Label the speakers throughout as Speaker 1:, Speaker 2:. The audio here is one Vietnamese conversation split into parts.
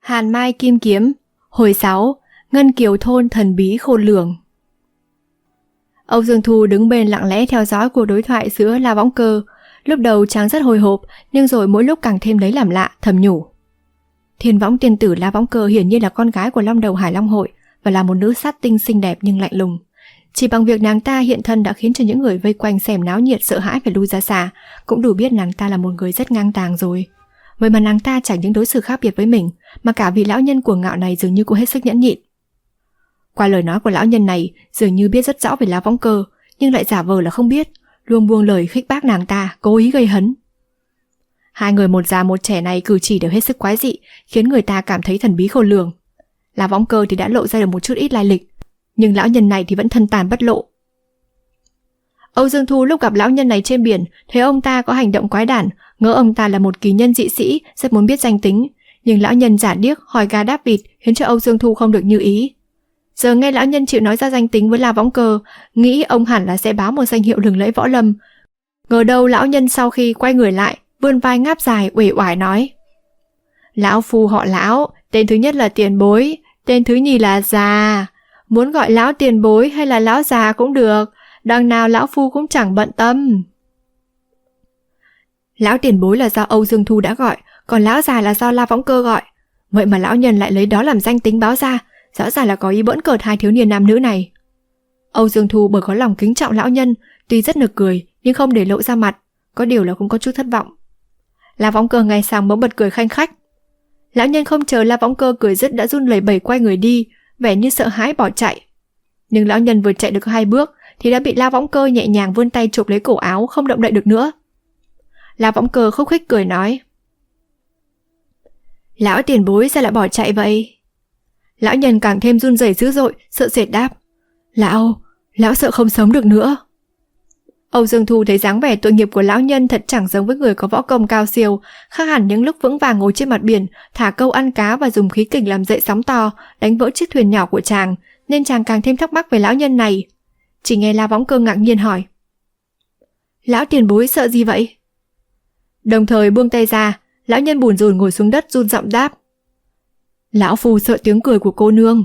Speaker 1: Hàn Mai Kim Kiếm. Hồi 6. Ngân Kiều Thôn thần bí khôn lường. Âu Dương Thu đứng bên lặng lẽ theo dõi cuộc đối thoại giữa La Võng Cơ. Lúc đầu chàng rất hồi hộp, nhưng rồi mỗi lúc càng thêm lấy làm lạ, thầm nhủ. Thiên Võng tiên tử La Võng Cơ hiển nhiên là con gái của Long Đầu Hải Long Hội và là một nữ sát tinh xinh đẹp nhưng lạnh lùng. Chỉ bằng việc nàng ta hiện thân đã khiến cho những người vây quanh xem náo nhiệt sợ hãi phải lui ra xa, cũng đủ biết nàng ta là một người rất ngang tàng rồi. Vậy mà nàng ta chẳng những đối xử khác biệt với mình, mà cả vị lão nhân cuồng ngạo này dường như cũng hết sức nhẫn nhịn. Qua lời nói của lão nhân này, dường như biết rất rõ về La Võng Cơ, nhưng lại giả vờ là không biết, luôn buông lời khích bác nàng ta, cố ý gây hấn. Hai người một già một trẻ này cử chỉ đều hết sức quái dị, khiến người ta cảm thấy thần bí khôn lường. La Võng Cơ thì đã lộ ra được một chút ít lai lịch, nhưng lão nhân này thì vẫn thân tàn bất lộ. Âu Dương Thu lúc gặp lão nhân này trên biển, thấy ông ta có hành động quái đản, ngỡ ông ta là một kỳ nhân dị sĩ, rất muốn biết danh tính, nhưng lão nhân giả điếc hỏi gà đáp vịt, khiến cho Âu Dương Thu không được như ý. Giờ nghe lão nhân chịu nói ra danh tính với La Võng Cơ, nghĩ ông hẳn là sẽ báo một danh hiệu lừng lẫy võ lâm. Ngờ đâu lão nhân sau khi quay người lại, vươn vai ngáp dài uể oải nói: Lão phu họ Lão, tên thứ nhất là Tiền Bối, tên thứ nhì là Già. Muốn gọi lão Tiền Bối hay là lão già cũng được, đằng nào lão phu cũng chẳng bận tâm. Lão Tiền Bối là do Âu Dương Thu đã gọi, còn lão già là do La Võng Cơ gọi. Vậy mà lão nhân lại lấy đó làm danh tính báo ra, rõ ràng là có ý bỡn cợt hai thiếu niên nam nữ này. Âu Dương Thu bởi có lòng kính trọng lão nhân, tuy rất nực cười nhưng không để lộ ra mặt, có điều là cũng có chút thất vọng. La Võng Cơ nghe xong bỗng bật cười khanh khách. Lão nhân không chờ La Võng Cơ cười dứt đã run lẩy bẩy quay người đi, vẻ như sợ hãi bỏ chạy. Nhưng lão nhân vừa chạy được 2 bước thì đã bị La Võng Cơ nhẹ nhàng vươn tay chụp lấy cổ áo, không động đậy được nữa. La Võng Cơ khúc khích cười nói: Lão Tiền Bối sao lại bỏ chạy vậy? Lão nhân càng thêm run rẩy dữ dội, sợ sệt đáp: Lão sợ không sống được nữa. Âu Dương Thu thấy dáng vẻ tội nghiệp của lão nhân thật chẳng giống với người có võ công cao siêu, khác hẳn những lúc vững vàng ngồi trên mặt biển, thả câu ăn cá và dùng khí kình làm dậy sóng to, đánh vỡ chiếc thuyền nhỏ của chàng, nên chàng càng thêm thắc mắc về lão nhân này. Chỉ nghe La Võng Cơ ngạc nhiên hỏi: Lão Tiền Bối sợ gì vậy? Đồng thời buông tay ra, lão nhân bủn rủn ngồi xuống đất run giọng đáp: Lão phu sợ tiếng cười của cô nương.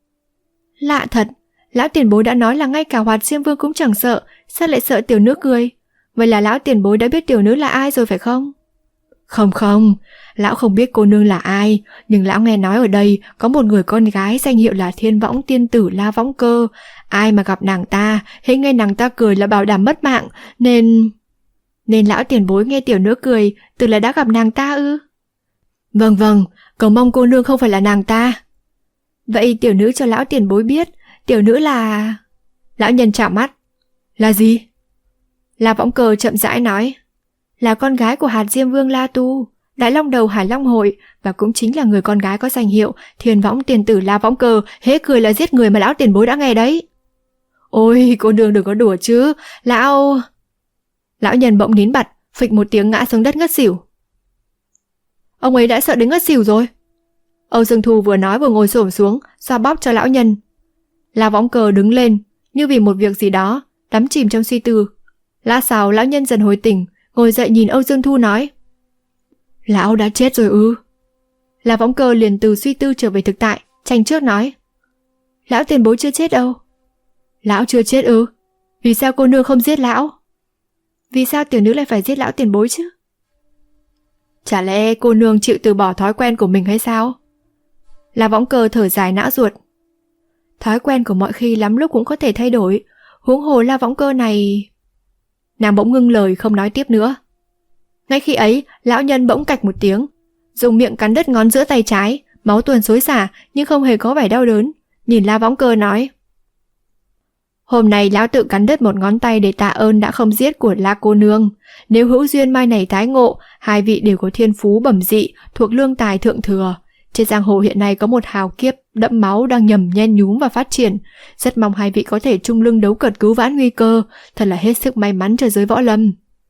Speaker 1: Lạ thật, lão Tiền Bối đã nói là ngay cả Hoạt Diêm Vương cũng chẳng sợ, sao lại sợ tiểu nữ cười? Vậy là lão Tiền Bối đã biết tiểu nữ là ai rồi phải không? Không, lão không biết cô nương là ai, nhưng lão nghe nói ở đây có một người con gái danh hiệu là Thiên Võng tiên tử La Võng Cơ. Ai mà gặp nàng ta, hễ nghe nàng ta cười là bảo đảm mất mạng, nên lão Tiền Bối nghe tiểu nữ cười, tưởng là đã gặp nàng ta ư? Vâng, cầu mong cô nương không phải là nàng ta. Vậy tiểu nữ cho lão Tiền Bối biết, tiểu nữ là... Lão nhân trạm mắt: Là gì? La Võng Cơ chậm rãi nói: Là con gái của Hạt Diêm Vương La Tu, Đại Long Đầu Hải Long Hội, và cũng chính là người con gái có danh hiệu Thiên Võng tiên tử La Võng Cơ, hễ cười là giết người mà lão Tiền Bối đã nghe đấy. Ôi, cô nương đừng có đùa chứ, Lão nhân bỗng nín bặt, phịch một tiếng ngã xuống đất ngất xỉu. Ông ấy đã sợ đến ngất xỉu rồi. Âu Dương Thu vừa nói vừa ngồi xổm xuống, xoa bóp cho lão nhân. La Võng Cơ đứng lên, như vì một việc gì đó, đắm chìm trong suy tư. Lát sau lão nhân dần hồi tỉnh, ngồi dậy nhìn Âu Dương Thu nói: Lão đã chết rồi ư? La Võng Cơ liền từ suy tư trở về thực tại, tranh trước nói: Lão Tiền Bối chưa chết đâu. Lão chưa chết ư? Vì sao cô nương không giết lão? Vì sao tiểu nữ lại phải giết lão Tiền Bối chứ? Chả lẽ cô nương chịu từ bỏ thói quen của mình hay sao? La Võng Cơ thở dài não ruột: Thói quen của mọi khi lắm lúc cũng có thể thay đổi, huống hồ La Võng Cơ này... Nàng bỗng ngưng lời không nói tiếp nữa. Ngay khi ấy, lão nhân bỗng cạch một tiếng, dùng miệng cắn đứt ngón giữa tay trái, máu tuôn xối xả nhưng không hề có vẻ đau đớn, nhìn La Võng Cơ nói: Hôm nay lão tự cắn đứt một ngón tay để tạ ơn đã không giết của La cô nương. Nếu hữu duyên mai này tái ngộ, hai vị đều có thiên phú bẩm dị, thuộc lương tài thượng thừa. Trên giang hồ hiện nay có một hào kiếp đẫm máu đang nhầm nhen nhúm và phát triển. Rất mong hai vị có thể chung lưng đấu cật cứu vãn nguy cơ, thật là hết sức may mắn cho giới võ lâm.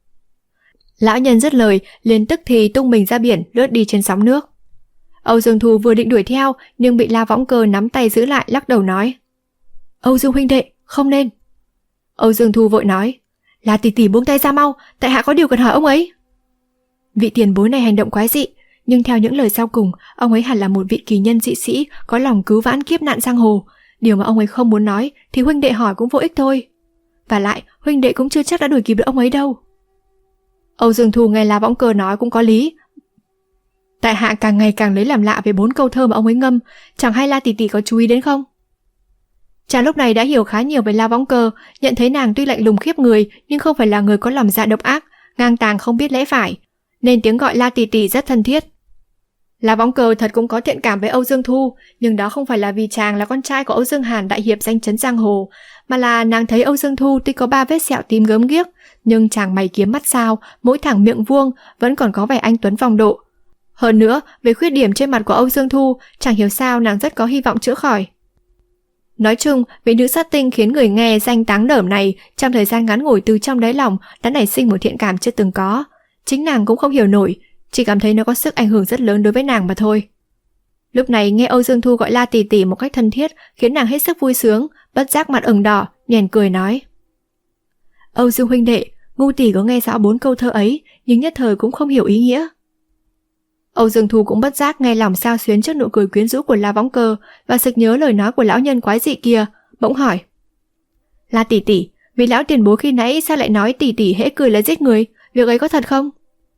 Speaker 1: Lão nhân dứt lời, liền tức thì tung mình ra biển, lướt đi trên sóng nước. Âu Dương Thu vừa định đuổi theo, nhưng bị La Võng Cơ nắm tay giữ lại, lắc đầu nói: Âu Dương huynh đệ, không nên. Âu Dương Thu vội nói: La tỷ tỷ buông tay ra mau, tại hạ có điều cần hỏi ông ấy. Vị tiền bối này hành động quái dị, nhưng theo những lời sau cùng, ông ấy hẳn là một vị kỳ nhân dị sĩ có lòng cứu vãn kiếp nạn giang hồ. Điều mà ông ấy không muốn nói thì huynh đệ hỏi cũng vô ích thôi. Và lại, huynh đệ cũng chưa chắc đã đuổi kịp được ông ấy đâu. Âu Dương Thu nghe La Võng Cơ nói cũng có lý. Tại hạ càng ngày càng lấy làm lạ về 4 câu thơ mà ông ấy ngâm, chẳng hay La tỷ tỷ có chú ý đến không? Chàng lúc này đã hiểu khá nhiều về La Võng Cơ, nhận thấy nàng tuy lạnh lùng khiếp người nhưng không phải là người có lòng dạ độc ác, ngang tàng không biết lẽ phải, nên tiếng gọi La tỷ tỷ rất thân thiết. La Võng Cơ thật cũng có thiện cảm với Âu Dương Thu, nhưng đó không phải là vì chàng là con trai của Âu Dương Hàn đại hiệp danh chấn giang hồ, mà là nàng thấy Âu Dương Thu tuy có 3 vết sẹo tím gớm ghiếc, nhưng chàng mày kiếm mắt sao, mũi thẳng miệng vuông, vẫn còn có vẻ anh tuấn phong độ. Hơn nữa, về khuyết điểm trên mặt của Âu Dương Thu, chẳng hiểu sao nàng rất có hy vọng chữa khỏi. Nói chung, vị nữ sát tinh khiến người nghe danh táng đởm này trong thời gian ngắn ngủi từ trong đáy lòng đã nảy sinh một thiện cảm chưa từng có. Chính nàng cũng không hiểu nổi, chỉ cảm thấy nó có sức ảnh hưởng rất lớn đối với nàng mà thôi. Lúc này nghe Âu Dương Thu gọi La tỷ tỷ một cách thân thiết khiến nàng hết sức vui sướng, bất giác mặt ửng đỏ, nhoẻn cười nói: Âu Dương huynh đệ, ngu tỷ có nghe rõ 4 câu thơ ấy, nhưng nhất thời cũng không hiểu ý nghĩa. Âu Dương Thu cũng bất giác nghe lòng xao xuyến trước nụ cười quyến rũ của La Võng Cơ và sực nhớ lời nói của lão nhân quái dị kia, bỗng hỏi: La tỷ tỷ, vì lão tiền bối khi nãy sao lại nói tỷ tỷ hễ cười là giết người, việc ấy có thật không?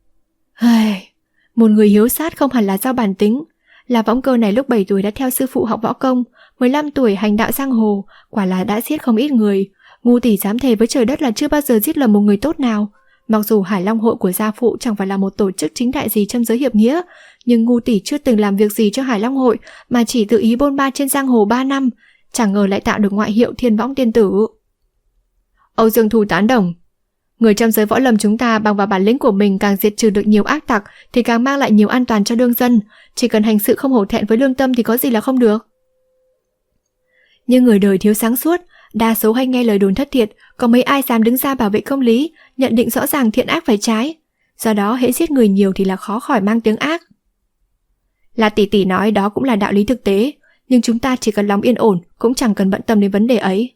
Speaker 1: Một người hiếu sát không hẳn là do bản tính. La Võng Cơ này lúc 7 tuổi đã theo sư phụ học võ công, 15 tuổi hành đạo giang hồ, quả là đã giết không ít người. Ngu tỷ dám thề với trời đất là chưa bao giờ giết lầm một người tốt nào. Mặc dù Hải Long hội của gia phụ chẳng phải là một tổ chức chính đại gì trong giới hiệp nghĩa, nhưng ngu tỷ chưa từng làm việc gì cho Hải Long hội mà chỉ tự ý bôn ba trên giang hồ 3 năm, chẳng ngờ lại tạo được ngoại hiệu Thiên Võng Tiên Tử. Âu Dương Thu tán đồng: Người trong giới võ lâm chúng ta bằng vào bản lĩnh của mình càng diệt trừ được nhiều ác tặc thì càng mang lại nhiều an toàn cho đương dân, chỉ cần hành sự không hổ thẹn với lương tâm thì có gì là không được. Nhưng người đời thiếu sáng suốt, đa số hay nghe lời đồn thất thiệt, có mấy ai dám đứng ra bảo vệ công lý, nhận định rõ ràng thiện ác phải trái. Do đó hễ giết người nhiều thì là khó khỏi mang tiếng ác. La tỷ tỷ nói đó cũng là đạo lý thực tế, nhưng chúng ta chỉ cần lòng yên ổn, cũng chẳng cần bận tâm đến vấn đề ấy.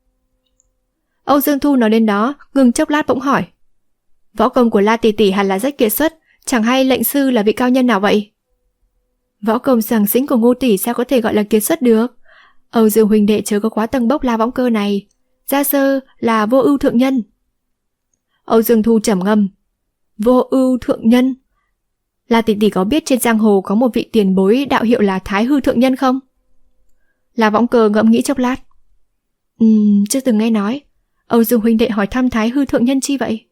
Speaker 1: Âu Dương Thu nói đến đó, ngừng chốc lát bỗng hỏi: Võ công của La tỷ tỷ hẳn là rất kiệt xuất, chẳng hay lệnh sư là vị cao nhân nào vậy? Võ công sàng xĩnh của Ngô tỷ sao có thể gọi là kiệt xuất được? Âu Dương huynh đệ chớ có quá tâng bốc La Võng Cơ này, gia sơ là vô ưu thượng nhân. Âu Dương Thu trầm ngâm: Vô ưu thượng nhân? La tỷ tỷ có biết trên giang hồ có một vị tiền bối đạo hiệu là Thái Hư thượng nhân không? La Võng Cơ ngẫm nghĩ chốc lát: Chưa từng nghe nói. Âu Dương huynh đệ hỏi thăm Thái Hư thượng nhân chi vậy?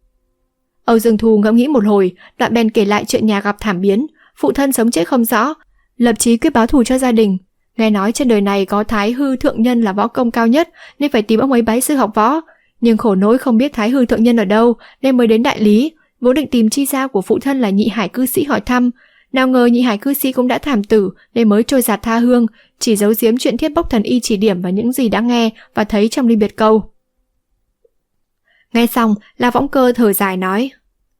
Speaker 1: Âu Dương Thu ngẫm nghĩ một hồi, đoạn bèn kể lại chuyện nhà gặp thảm biến, phụ thân sống chết không rõ, lập chí quyết báo thù cho gia đình. Nghe nói trên đời này có Thái Hư thượng nhân là võ công cao nhất nên phải tìm ông ấy bái sư học võ, nhưng khổ nỗi không biết Thái Hư thượng nhân ở đâu nên mới đến đại lý, vốn định tìm chi gia của phụ thân là Nhị Hải cư sĩ hỏi thăm. Nào ngờ Nhị Hải cư sĩ cũng đã thảm tử nên mới trôi giạt tha hương, chỉ giấu giếm chuyện Thiết Bốc thần y chỉ điểm và những gì đã nghe và thấy trong Ly Biệt Câu. Nghe xong, La Võng Cơ thở dài nói: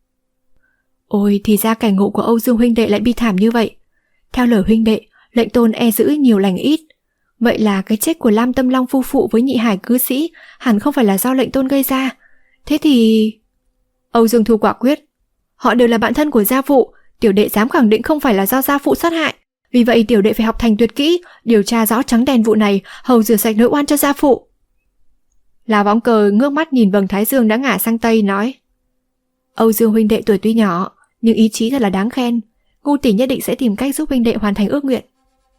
Speaker 1: Ôi, thì ra cảnh ngộ của Âu Dương huynh đệ lại bi thảm như vậy. Theo lời huynh đệ, lệnh tôn e giữ nhiều lành ít. Vậy là cái chết của Lam Tâm Long phu phụ với Nhị Hải cư sĩ hẳn không phải là do lệnh tôn gây ra. Thế thì... Âu Dương Thu quả quyết: Họ đều là bạn thân của gia phụ, tiểu đệ dám khẳng định không phải là do gia phụ sát hại. Vì vậy tiểu đệ phải học thành tuyệt kỹ, điều tra rõ trắng đen vụ này, hầu rửa sạch nỗi oan cho gia phụ. La Võng Cơ ngước mắt nhìn vầng thái dương đã ngả sang tây nói: Âu Dương huynh đệ tuổi tuy nhỏ, nhưng ý chí thật là đáng khen. Ngu tỷ nhất định sẽ tìm cách giúp huynh đệ hoàn thành ước nguyện.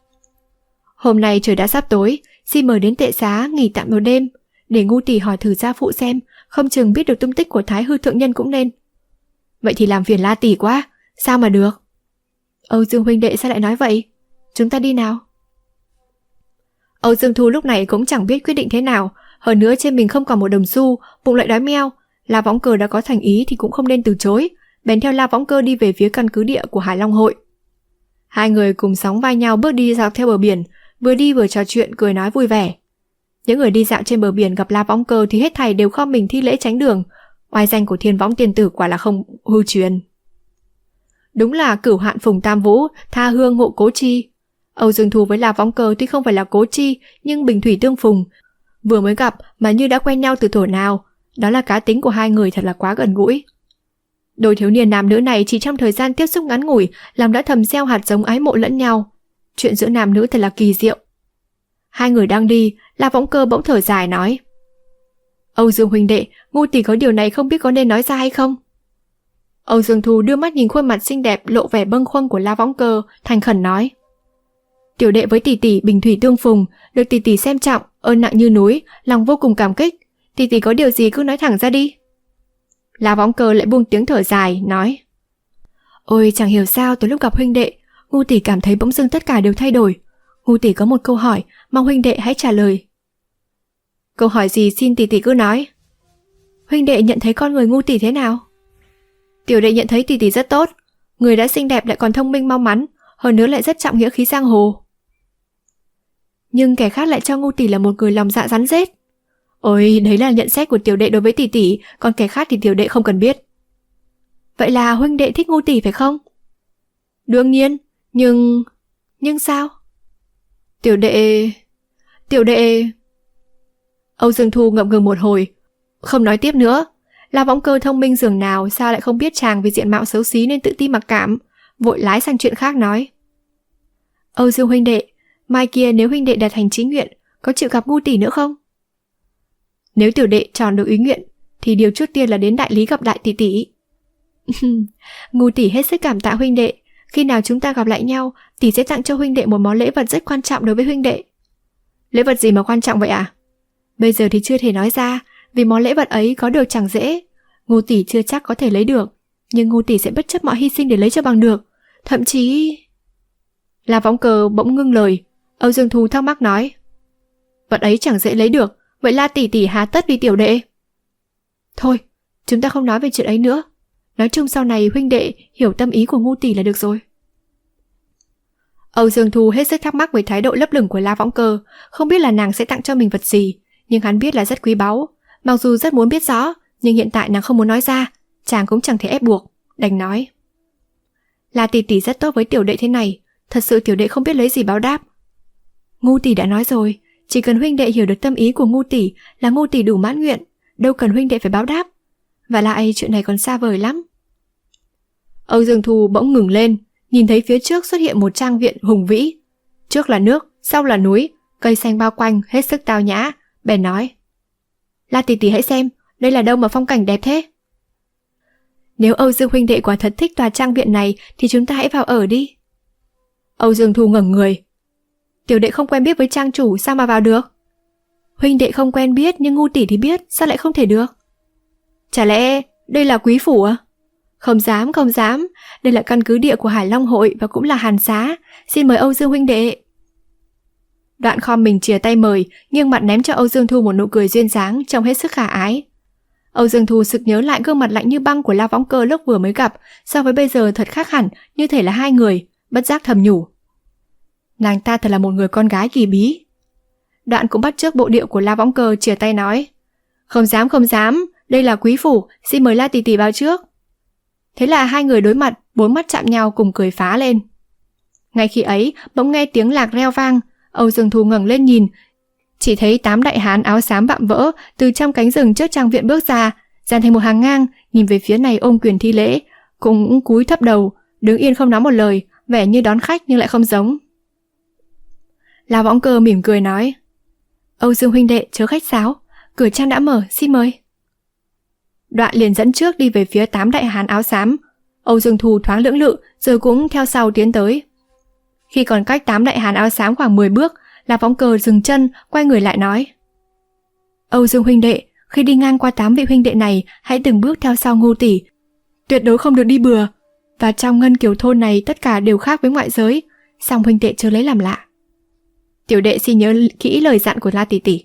Speaker 1: Hôm nay trời đã sắp tối, xin mời đến tệ xá nghỉ tạm một đêm, để ngu tỷ hỏi thử gia phụ xem, không chừng biết được tung tích của Thái Hư thượng nhân cũng nên. Vậy thì làm phiền La tỷ quá, sao mà được? Âu Dương huynh đệ sao lại nói vậy? Chúng ta đi nào. Âu Dương Thu lúc này cũng chẳng biết quyết định thế nào, hơn nữa trên mình không còn một đồng xu, bụng lại đói meo. La Võng Cơ đã có thành ý thì cũng không nên từ chối, bèn theo La Võng Cơ đi về phía căn cứ địa của Hải Long hội. Hai người cùng sóng vai nhau bước đi dọc theo bờ biển, vừa đi vừa trò chuyện cười nói vui vẻ. Những người đi dạo trên bờ biển gặp La Võng Cơ thì hết thảy đều khom mình thi lễ tránh đường. Oai danh của Thiên Võng Tiên Tử quả là không hư truyền. Đúng là cửu hạn phùng tam vũ, tha hương ngộ cố chi. Âu Dương Thu với La Võng Cơ tuy không phải là cố chi, nhưng bình thủy tương phùng. Vừa mới gặp mà như đã quen nhau từ thuở nào. Đó là cá tính của hai người thật là quá gần gũi. Đôi thiếu niên nam nữ này chỉ trong thời gian tiếp xúc ngắn ngủi làm đã thầm gieo hạt giống ái mộ lẫn nhau. Chuyện giữa nam nữ thật là kỳ diệu. Hai người đang đi, La Võng Cơ bỗng thở dài nói: Âu Dương huynh đệ, Ngu tỷ có điều này không biết có nên nói ra hay không? Âu Dương Thu đưa mắt nhìn khuôn mặt xinh đẹp lộ vẻ bâng khuâng của La Võng Cơ, thành khẩn nói: Tiểu đệ với tỷ tỷ bình thủy tương phùng, được tỷ tỷ xem trọng, ơn nặng như núi, lòng vô cùng cảm kích. Tỷ tỷ có điều gì cứ nói thẳng ra đi. La Võng Cơ lại buông tiếng thở dài, nói: Ôi chẳng hiểu sao từ lúc gặp huynh đệ, Ngu tỷ cảm thấy bỗng dưng tất cả đều thay đổi. Ngu tỷ có một câu hỏi, mong huynh đệ hãy trả lời. Câu hỏi gì xin tỷ tỷ cứ nói. Huynh đệ nhận thấy con người Ngu tỷ thế nào? Tiểu đệ nhận thấy tỷ tỷ rất tốt, người đã xinh đẹp lại còn thông minh mau mắn, hơn nữa lại rất trọng nghĩa khí giang hồ. Nhưng kẻ khác lại cho Ngu tỷ là một người lòng dạ rắn rết. Ôi, đấy là nhận xét của tiểu đệ đối với tỷ tỷ, còn kẻ khác thì tiểu đệ không cần biết. Vậy là huynh đệ thích Ngu tỷ phải không? Đương nhiên, nhưng sao? Tiểu đệ... Âu Dương Thu ngập ngừng một hồi, không nói tiếp nữa. La Võng Cơ thông minh dường nào sao lại không biết chàng vì diện mạo xấu xí nên tự ti mặc cảm, vội lái sang chuyện khác nói: Âu Dương huynh đệ, mai kia nếu huynh đệ đạt thành chí nguyện, có chịu gặp Ngu tỷ nữa không? Nếu tiểu đệ tròn được ý nguyện, thì điều trước tiên là đến đại lý gặp đại tỷ tỷ. Ngu tỷ hết sức cảm tạ huynh đệ, khi nào chúng ta gặp lại nhau, tỷ sẽ tặng cho huynh đệ một món lễ vật rất quan trọng đối với huynh đệ. Lễ vật gì mà quan trọng vậy à? Bây giờ thì chưa thể nói ra, vì món lễ vật ấy có được chẳng dễ. Ngu tỷ chưa chắc có thể lấy được, nhưng Ngu tỷ sẽ bất chấp mọi hy sinh để lấy cho bằng được. Thậm chí... La Võng Cơ bỗng ngưng lời. Âu Dương Thu thắc mắc nói: Vật ấy chẳng dễ lấy được, vậy La tỷ tỷ hà tất vì tiểu đệ? Thôi, chúng ta không nói về chuyện ấy nữa. Nói chung sau này huynh đệ hiểu tâm ý của Ngu tỷ là được rồi. Âu Dương Thu hết sức thắc mắc với thái độ lấp lửng của La Võng Cơ, không biết là nàng sẽ tặng cho mình vật gì, nhưng hắn biết là rất quý báu. Mặc dù rất muốn biết rõ, nhưng hiện tại nàng không muốn nói ra, chàng cũng chẳng thể ép buộc, đành nói: La tỷ tỷ rất tốt với tiểu đệ thế này, thật sự tiểu đệ không biết lấy gì báo đáp. Ngu tỷ đã nói rồi, chỉ cần huynh đệ hiểu được tâm ý của Ngu tỷ là Ngu tỷ đủ mãn nguyện, đâu cần huynh đệ phải báo đáp. Và lại chuyện này còn xa vời lắm. Âu Dương Thu bỗng ngừng lên, nhìn thấy phía trước xuất hiện một trang viện hùng vĩ. Trước là nước, sau là núi, cây xanh bao quanh, hết sức tao nhã, bèn nói: La tỷ tỷ hãy xem, đây là đâu mà phong cảnh đẹp thế? Nếu Âu Dương huynh đệ quả thật thích tòa trang viện này thì chúng ta hãy vào ở đi. Âu Dương Thu ngẩng người: Tiểu đệ không quen biết với trang chủ, sao mà vào được? Huynh đệ không quen biết nhưng Ngu tỷ thì biết, sao lại không thể được? Chả lẽ đây là quý phủ à? Không dám, đây là căn cứ địa của Hải Long hội và cũng là hàn xá, xin mời Âu Dương huynh đệ. Đoạn khom mình chìa tay mời, nghiêng mặt ném cho Âu Dương Thu một nụ cười duyên dáng, trông hết sức khả ái. Âu Dương Thu sực nhớ lại gương mặt lạnh như băng của La Võng Cơ lúc vừa mới gặp, so với bây giờ thật khác hẳn, như thể là hai người, bất giác thầm nhủ: Nàng ta thật là một người con gái kỳ bí. Đoạn cũng bắt chước bộ điệu của La Võng Cơ, chìa tay nói: Không dám, đây là quý phủ, xin mời La tỷ tỷ vào trước. Thế là hai người đối mặt, bốn mắt chạm nhau cùng cười phá lên. Ngay khi ấy, bỗng nghe tiếng lạc reo vang. Âu Dương Thu ngẩng lên nhìn, chỉ thấy 8 đại hán áo xám vạm vỡ từ trong cánh rừng trước trang viện bước ra, dàn thành một hàng ngang, nhìn về phía này ôm quyền thi lễ, cũng cúi thấp đầu, đứng yên không nói một lời, vẻ như đón khách nhưng lại không giống. La Võng Cơ mỉm cười nói: Âu Dương huynh đệ chớ khách sáo, cửa trang đã mở, xin mời. Đoạn liền dẫn trước đi về phía 8 đại hán áo xám. Âu Dương Thu thoáng lưỡng lự rồi cũng theo sau tiến tới. Khi còn cách 8 đại hán áo xám khoảng 10 bước, La Võng Cơ dừng chân, quay người lại nói: Âu Dương huynh đệ, khi đi ngang qua 8 vị huynh đệ này, hãy từng bước theo sau Ngu tỷ, tuyệt đối không được đi bừa. Và trong Ngân Kiều thôn này tất cả đều khác với ngoại giới, song huynh đệ chớ lấy làm lạ. Tiểu đệ xin nhớ kỹ lời dặn của La tỷ tỷ.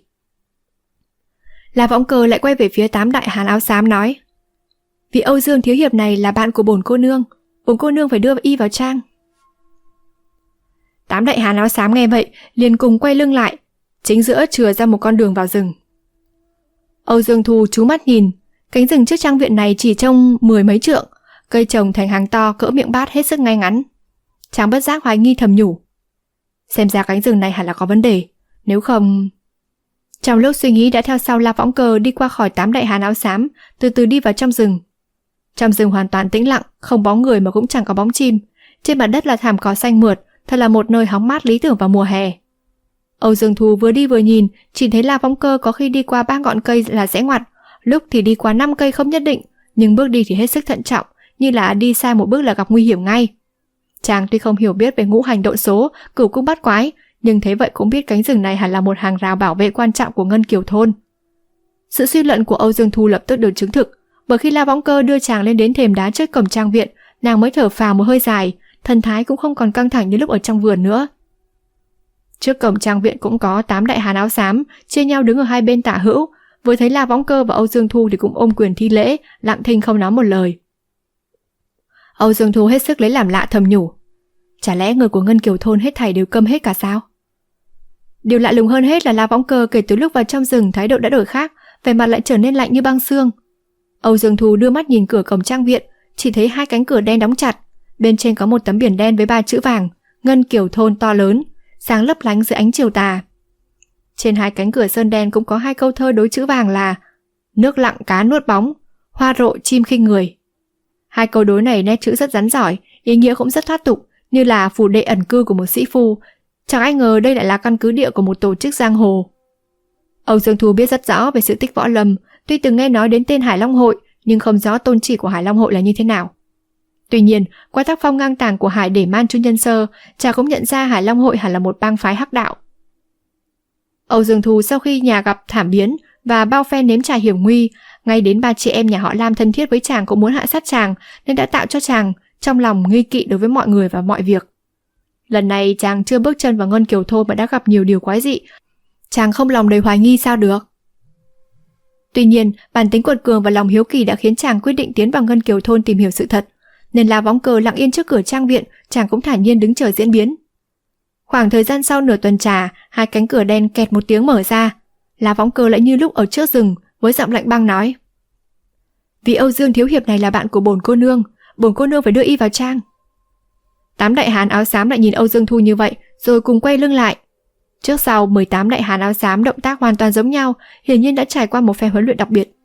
Speaker 1: La Võng Cơ lại quay về phía 8 đại hán áo xám nói: Vị Âu Dương thiếu hiệp này là bạn của bổn cô nương phải đưa y vào trang. 8 đại hán áo xám nghe vậy liền cùng quay lưng lại, chính giữa chừa ra một con đường vào rừng. Âu Dương Thu chú mắt nhìn, cánh rừng trước trang viện này chỉ trông 10 mấy trượng, cây trồng thành hàng to cỡ miệng bát hết sức ngay ngắn. Chàng bất giác hoài nghi thầm nhủ: xem ra cánh rừng này hẳn là có vấn đề, nếu không... Trong lúc suy nghĩ đã theo sau La Võng Cơ đi qua khỏi 8 đại hán áo xám, từ từ đi vào trong rừng. Trong rừng hoàn toàn tĩnh lặng, không bóng người mà cũng chẳng có bóng chim. Trên mặt đất là thảm cỏ xanh mượt, thật là một nơi hóng mát lý tưởng vào mùa hè. Âu Dương Thu vừa đi vừa nhìn, chỉ thấy La Võng Cơ có khi đi qua 3 ngọn cây là rẽ ngoặt, lúc thì đi qua 5 cây không nhất định, nhưng bước đi thì hết sức thận trọng, như là đi sai một bước là gặp nguy hiểm ngay. Chàng tuy không hiểu biết về ngũ hành độn số, cửu cung bát quái, nhưng thế vậy cũng biết cánh rừng này hẳn là một hàng rào bảo vệ quan trọng của Ngân Kiều thôn. Sự suy luận của Âu Dương Thu lập tức được chứng thực, bởi khi La Võng Cơ đưa chàng lên đến thềm đá trước cổng trang viện, nàng mới thở phào một hơi dài, thần thái cũng không còn căng thẳng như lúc ở trong vườn nữa. Trước cổng trang viện cũng có 8 đại hán áo xám, chia nhau đứng ở hai bên tả hữu, vừa thấy La Võng Cơ và Âu Dương Thu thì cũng ôm quyền thi lễ, lặng thinh không nói một lời. Âu Dương Thu hết sức lấy làm lạ thầm nhủ, chả lẽ người của Ngân Kiều thôn hết thảy đều câm hết cả sao? Điều lạ lùng hơn hết là La Võng Cơ kể từ lúc vào trong rừng thái độ đã đổi khác, vẻ mặt lại trở nên lạnh như băng xương. Âu Dương Thu đưa mắt nhìn cửa cổng trang viện, chỉ thấy 2 cánh cửa đen đóng chặt, bên trên có một tấm biển đen với 3 chữ vàng, Ngân Kiều thôn to lớn, sáng lấp lánh dưới ánh chiều tà. Trên 2 cánh cửa sơn đen cũng có 2 câu thơ đối chữ vàng là nước lặng cá nuốt bóng, hoa rộ chim khinh người. 2 câu đối này nét chữ rất rắn giỏi, ý nghĩa cũng rất thoát tục, như là phủ đệ ẩn cư của một sĩ phu. Chẳng ai ngờ đây lại là căn cứ địa của một tổ chức giang hồ. Âu Dương Thu biết rất rõ về sự tích võ lâm, tuy từng nghe nói đến tên Hải Long Hội, nhưng không rõ tôn chỉ của Hải Long Hội là như thế nào. Tuy nhiên, qua tác phong ngang tàng của Hải Để Man Chu Nhân Sơ, chàng cũng nhận ra Hải Long Hội hẳn là một bang phái hắc đạo. Âu Dương Thu sau khi nhà gặp thảm biến và bao phen nếm trải hiểm nguy, ngay đến 3 chị em nhà họ Lam thân thiết với chàng cũng muốn hạ sát chàng, nên đã tạo cho chàng trong lòng nghi kỵ đối với mọi người và mọi việc. Lần này chàng chưa bước chân vào Ngân Kiều thôn mà đã gặp nhiều điều quái dị, chàng không lòng đầy hoài nghi sao được. Tuy nhiên, bản tính quật cường và lòng hiếu kỳ đã khiến chàng quyết định tiến vào Ngân Kiều thôn tìm hiểu sự thật, nên La Võng Cơ lặng yên trước cửa trang viện, chàng cũng thản nhiên đứng chờ diễn biến. Khoảng thời gian sau nửa tuần trà, 2 cánh cửa đen kẹt một tiếng mở ra. La Võng Cơ lại như lúc ở trước rừng, với giọng lạnh băng nói: "Vị Âu Dương thiếu hiệp này là bạn của bổn cô nương phải đưa y vào trang." 8 đại hán áo xám lại nhìn Âu Dương Thu như vậy, rồi cùng quay lưng lại. Trước sau 18 đại hán áo xám động tác hoàn toàn giống nhau, hiển nhiên đã trải qua một phen huấn luyện đặc biệt.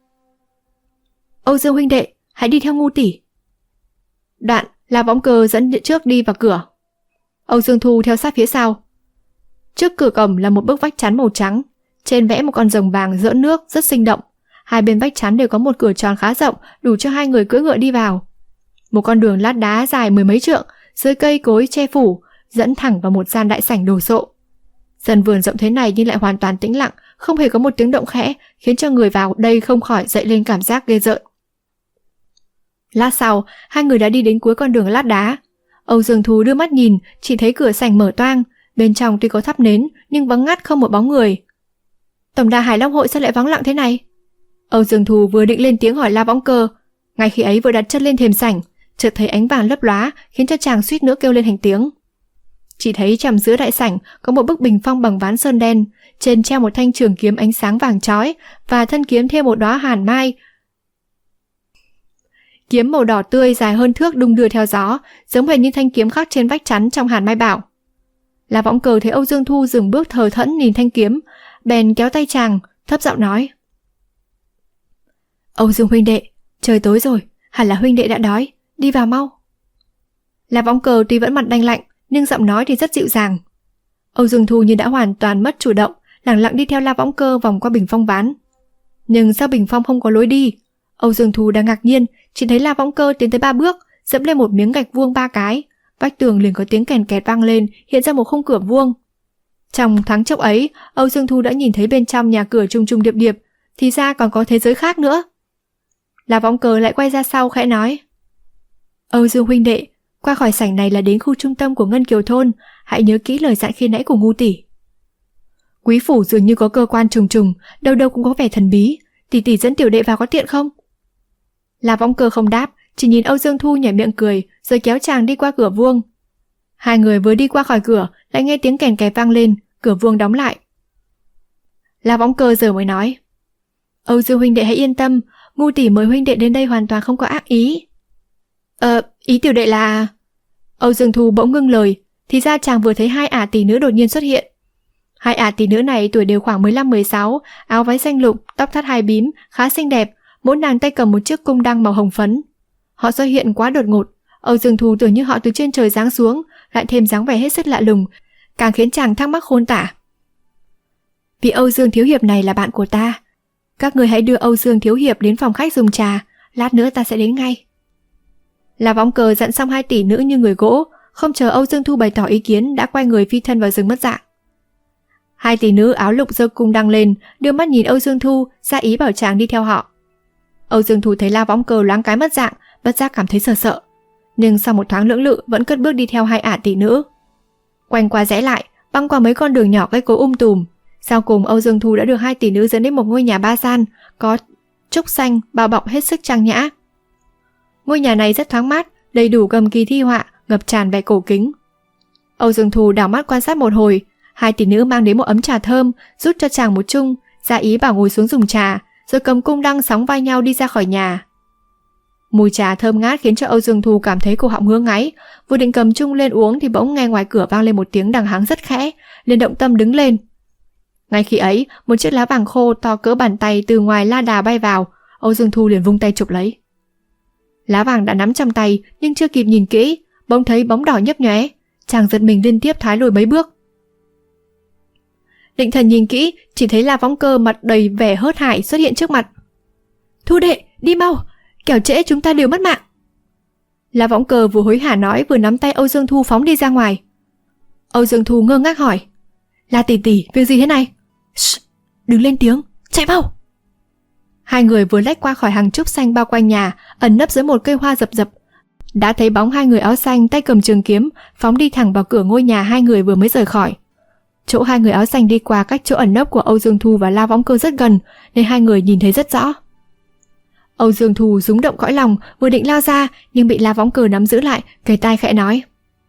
Speaker 1: "Âu Dương huynh đệ, hãy đi theo Ngu tỷ." Đoạn, La Võng Cơ dẫn trước đi vào cửa. Âu Dương Thu theo sát phía sau. Trước cửa cổng là một bức vách chắn màu trắng, trên vẽ một con rồng vàng giỡn nước rất sinh động. Hai bên vách chắn đều có một cửa tròn khá rộng, đủ cho 2 người cưỡi ngựa đi vào. Một con đường lát đá dài 10 mấy trượng, dưới cây cối che phủ, dẫn thẳng vào một gian đại sảnh đồ sộ. Sân vườn rộng thế này nhưng lại hoàn toàn tĩnh lặng, không hề có một tiếng động khẽ, khiến cho người vào đây không khỏi dậy lên cảm giác ghê rợn. Lát sau, 2 người đã đi đến cuối con đường lát đá. Âu Dương Thu đưa mắt nhìn, chỉ thấy cửa sảnh mở toang, bên trong tuy có thắp nến nhưng vắng ngắt không một bóng người. Tổng đà Hải Long Hội sao lại vắng lặng thế này? Âu Dương Thu vừa định lên tiếng hỏi La Võng Cơ, ngay khi ấy vừa đặt chân lên thềm sảnh, chợt thấy ánh vàng lấp lóa, khiến cho chàng suýt nữa kêu lên thành tiếng. Chỉ thấy trong giữa đại sảnh có một bức bình phong bằng ván sơn đen, trên treo một thanh trường kiếm ánh sáng vàng chói và thân kiếm thêm một đóa hàn mai. Kiếm màu đỏ tươi dài hơn thước đung đưa theo gió, giống hệt như thanh kiếm khắc trên vách chắn trong Hàn Mai Bảo. La Võng Cơ thấy Âu Dương Thu dừng bước thờ thẫn nhìn thanh kiếm, bèn kéo tay chàng, thấp giọng nói: "Âu Dương huynh đệ, trời tối rồi, hẳn là huynh đệ đã đói, đi vào mau." La Võng Cơ tuy vẫn mặt đanh lạnh, nhưng giọng nói thì rất dịu dàng. Âu Dương Thu như đã hoàn toàn mất chủ động, lẳng lặng đi theo La Võng Cơ vòng qua bình phong ván. Nhưng sao bình phong không có lối đi? Âu Dương Thu đang ngạc nhiên, chỉ thấy La Võng Cơ tiến tới 3 bước, dẫm lên một miếng gạch vuông 3 cái, vách tường liền có tiếng kèn kẹt vang lên, hiện ra một khung cửa vuông. Trong thoáng chốc ấy, Âu Dương Thu đã nhìn thấy bên trong nhà cửa trùng trùng điệp điệp, thì ra còn có thế giới khác nữa. La Võng Cơ lại quay ra sau khẽ nói: "Âu Dương huynh đệ, qua khỏi sảnh này là đến khu trung tâm của Ngân Kiều thôn, hãy nhớ kỹ lời dặn khi nãy của Ngu tỷ. Quý phủ dường như có cơ quan trùng trùng, đâu đâu cũng có vẻ thần bí, tỷ tỷ dẫn tiểu đệ vào có tiện không?" La Võng Cơ không đáp, chỉ nhìn Âu Dương Thu nhếch miệng cười, rồi kéo chàng đi qua cửa vuông. 2 người vừa đi qua khỏi cửa, lại nghe tiếng kèn kẹt vang lên, cửa vuông đóng lại. La Võng Cơ giờ mới nói: "Âu Dương huynh đệ hãy yên tâm, Ngu tỷ mời huynh đệ đến đây hoàn toàn không có ác ý." Ý tiểu đệ là..." Âu Dương Thu bỗng ngưng lời, thì ra chàng vừa thấy 2 ả tỷ nữ đột nhiên xuất hiện. 2 ả tỷ nữ này tuổi đều khoảng 15-16, áo váy xanh lục, tóc thắt 2 bím, khá xinh đẹp, mỗi nàng tay cầm một chiếc cung đăng màu hồng phấn. Họ xuất hiện quá đột ngột, Âu Dương Thu tưởng như họ từ trên trời giáng xuống, lại thêm dáng vẻ hết sức lạ lùng, càng khiến chàng thắc mắc khôn tả. Vị Âu Dương thiếu hiệp này là bạn của ta. Các người hãy đưa Âu Dương thiếu hiệp đến phòng khách dùng trà, lát nữa ta sẽ đến ngay. La Võng Cơ dặn xong 2 tỷ nữ như người gỗ, không chờ Âu Dương Thu bày tỏ ý kiến đã quay người phi thân vào rừng mất dạng. 2 tỷ nữ áo lục giơ cung đăng lên, đưa mắt nhìn Âu Dương Thu, ra ý bảo chàng đi theo họ. Âu Dương Thu thấy La Võng Cơ loáng cái mất dạng, bất giác cảm thấy sợ, nhưng sau một thoáng lưỡng lự vẫn cất bước đi theo 2 ả tỷ nữ. Quanh qua rẽ lại, băng qua mấy con đường nhỏ cây cối tùm, sau cùng Âu Dương Thu đã được 2 tỷ nữ dẫn đến một ngôi nhà 3 gian, có trúc xanh bao bọc hết sức trang nhã. Ngôi nhà này rất thoáng mát, đầy đủ cầm kỳ thi họa, ngập tràn vẻ cổ kính. Âu Dương Thu đảo mắt quan sát một hồi, 2 tỷ nữ mang đến một ấm trà thơm, rút cho chàng một chung, ra ý bảo ngồi xuống dùng trà, rồi cầm cung đăng sóng vai nhau đi ra khỏi nhà. Mùi trà thơm ngát khiến cho Âu Dương Thu cảm thấy cổ họng ngứa ngáy, vừa định cầm chung lên uống thì bỗng nghe ngoài cửa vang lên một tiếng đằng hắng rất khẽ, liền động tâm đứng lên. Ngay khi ấy, một chiếc lá vàng khô to cỡ bàn tay từ ngoài la đà bay vào, Âu Dương Thu liền vung tay chụp lấy. Lá vàng đã nắm trong tay nhưng chưa kịp nhìn kỹ, bỗng thấy bóng đỏ nhấp nhóe, chàng giật mình liên tiếp thoái lùi mấy bước. Định thần nhìn kỹ, chỉ thấy La Võng Cơ mặt đầy vẻ hớt hải xuất hiện trước mặt. Thu đệ, đi mau, kẻo trễ chúng ta đều mất mạng. La Võng Cơ vừa hối hả nói vừa nắm tay Âu Dương Thu phóng đi ra ngoài. Âu Dương Thu ngơ ngác hỏi, La tỷ tỷ, việc gì thế này? Đừng lên tiếng, chạy mau. 2 người vừa lách qua khỏi hàng trúc xanh bao quanh nhà, ẩn nấp dưới một cây hoa rập rập, đã thấy bóng 2 người áo xanh tay cầm trường kiếm phóng đi thẳng vào cửa ngôi nhà 2 người vừa mới rời khỏi. Chỗ 2 người áo xanh đi qua cách chỗ ẩn nấp của Âu Dương Thu và La Võng Cơ rất gần, nên 2 người nhìn thấy rất rõ. Âu Dương Thu rúng động cõi lòng, vừa định lao ra nhưng bị La Võng Cơ nắm giữ lại, kề tai khẽ nói: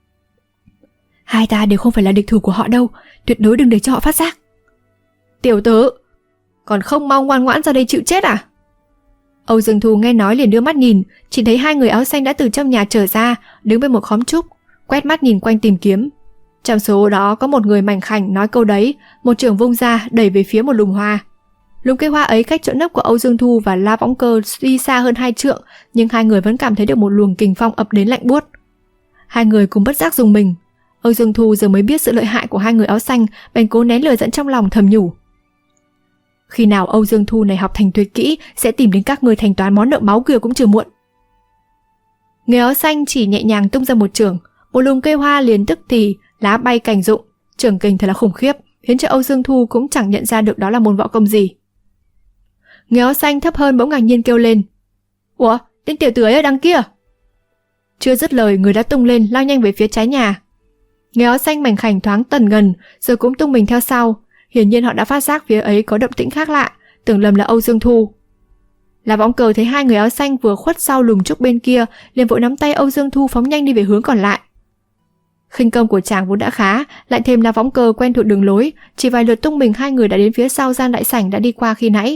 Speaker 1: Hai ta đều không phải là địch thủ của họ đâu, tuyệt đối đừng để cho họ phát giác. Tiểu tử, còn không mau ngoan ngoãn ra đây chịu chết à? Âu Dương Thu nghe nói liền đưa mắt nhìn, chỉ thấy 2 người áo xanh đã từ trong nhà trở ra, đứng bên một khóm trúc, quét mắt nhìn quanh tìm kiếm. Trong số đó có một người mảnh khảnh nói câu đấy, một chưởng vung ra đẩy về phía một lùm hoa. Lùm cây hoa ấy cách chỗ nấp của Âu Dương Thu và La Võng Cơ đi xa hơn 2 trượng, nhưng 2 người vẫn cảm thấy được một luồng kình phong ập đến lạnh buốt. 2 người cùng bất giác rùng mình. Âu Dương Thu giờ mới biết sự lợi hại của 2 người áo xanh, bèn cố nén lửa giận trong lòng thầm nhủ: khi nào Âu Dương Thu này học thành tuyệt kỹ, sẽ tìm đến các người thanh toán món nợ máu kia cũng chưa muộn. Người áo xanh chỉ nhẹ nhàng tung ra một chưởng, một lùm cây hoa liền tức thì lá bay cành rụng, chưởng kình thật là khủng khiếp, khiến cho Âu Dương Thu cũng chẳng nhận ra được đó là môn võ công gì. Người áo xanh thấp hơn bỗng ngạc nhiên kêu lên: Ủa, tên tiểu tử ấy ở đằng kia. Chưa dứt lời, người đã tung lên lao nhanh về phía trái nhà. Người áo xanh mảnh khảnh thoáng tần gần, rồi cũng tung mình theo sau. Hiển nhiên họ đã phát giác phía ấy có động tĩnh khác lạ, tưởng lầm là Âu Dương Thu. La Võng Cơ thấy 2 người áo xanh vừa khuất sau lùm trúc bên kia, liền vội nắm tay Âu Dương Thu phóng nhanh đi về hướng còn lại. Khinh công của chàng vốn đã khá, lại thêm La Võng Cơ quen thuộc đường lối, chỉ vài lượt tung mình 2 người đã đến phía sau gian đại sảnh đã đi qua khi nãy.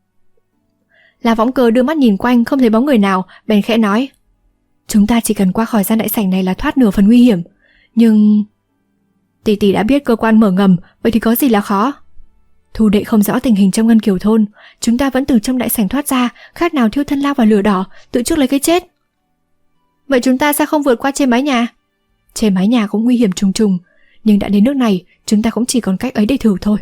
Speaker 1: La Võng Cơ đưa mắt nhìn quanh không thấy bóng người nào, bèn khẽ nói: Chúng ta chỉ cần qua khỏi gian đại sảnh này là thoát nửa phần nguy hiểm, nhưng... Tỷ tỷ đã biết cơ quan mở ngầm, vậy thì có gì là khó? Thu đệ không rõ tình hình trong Ngân Kiều thôn, chúng ta vẫn từ trong đại sảnh thoát ra, khác nào thiêu thân lao vào lửa đỏ, tự chuốc lấy cái chết. Vậy chúng ta sao không vượt qua trên mái nhà? Trên mái nhà cũng nguy hiểm trùng trùng, nhưng đã đến nước này, chúng ta cũng chỉ còn cách ấy để thử thôi.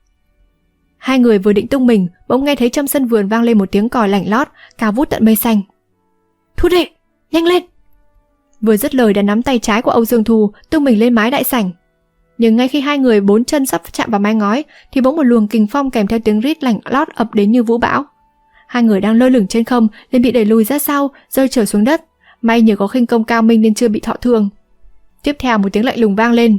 Speaker 1: 2 người vừa định tung mình, bỗng nghe thấy trong sân vườn vang lên một tiếng còi lạnh lót, cao vút tận mây xanh. Thu đệ, nhanh lên! Vừa dứt lời đã nắm tay trái của Âu Dương Thu tung mình lên mái đại sảnh. Nhưng ngay khi 2 người 4 chân sắp chạm vào mái ngói thì bỗng một luồng kình phong kèm theo tiếng rít lạnh lót ập đến như vũ bão. 2 người đang lơ lửng trên không liền bị đẩy lùi ra sau, rơi trở xuống đất. May nhờ có khinh công cao minh nên chưa bị thọ thương. Tiếp theo một tiếng lạnh lùng vang lên.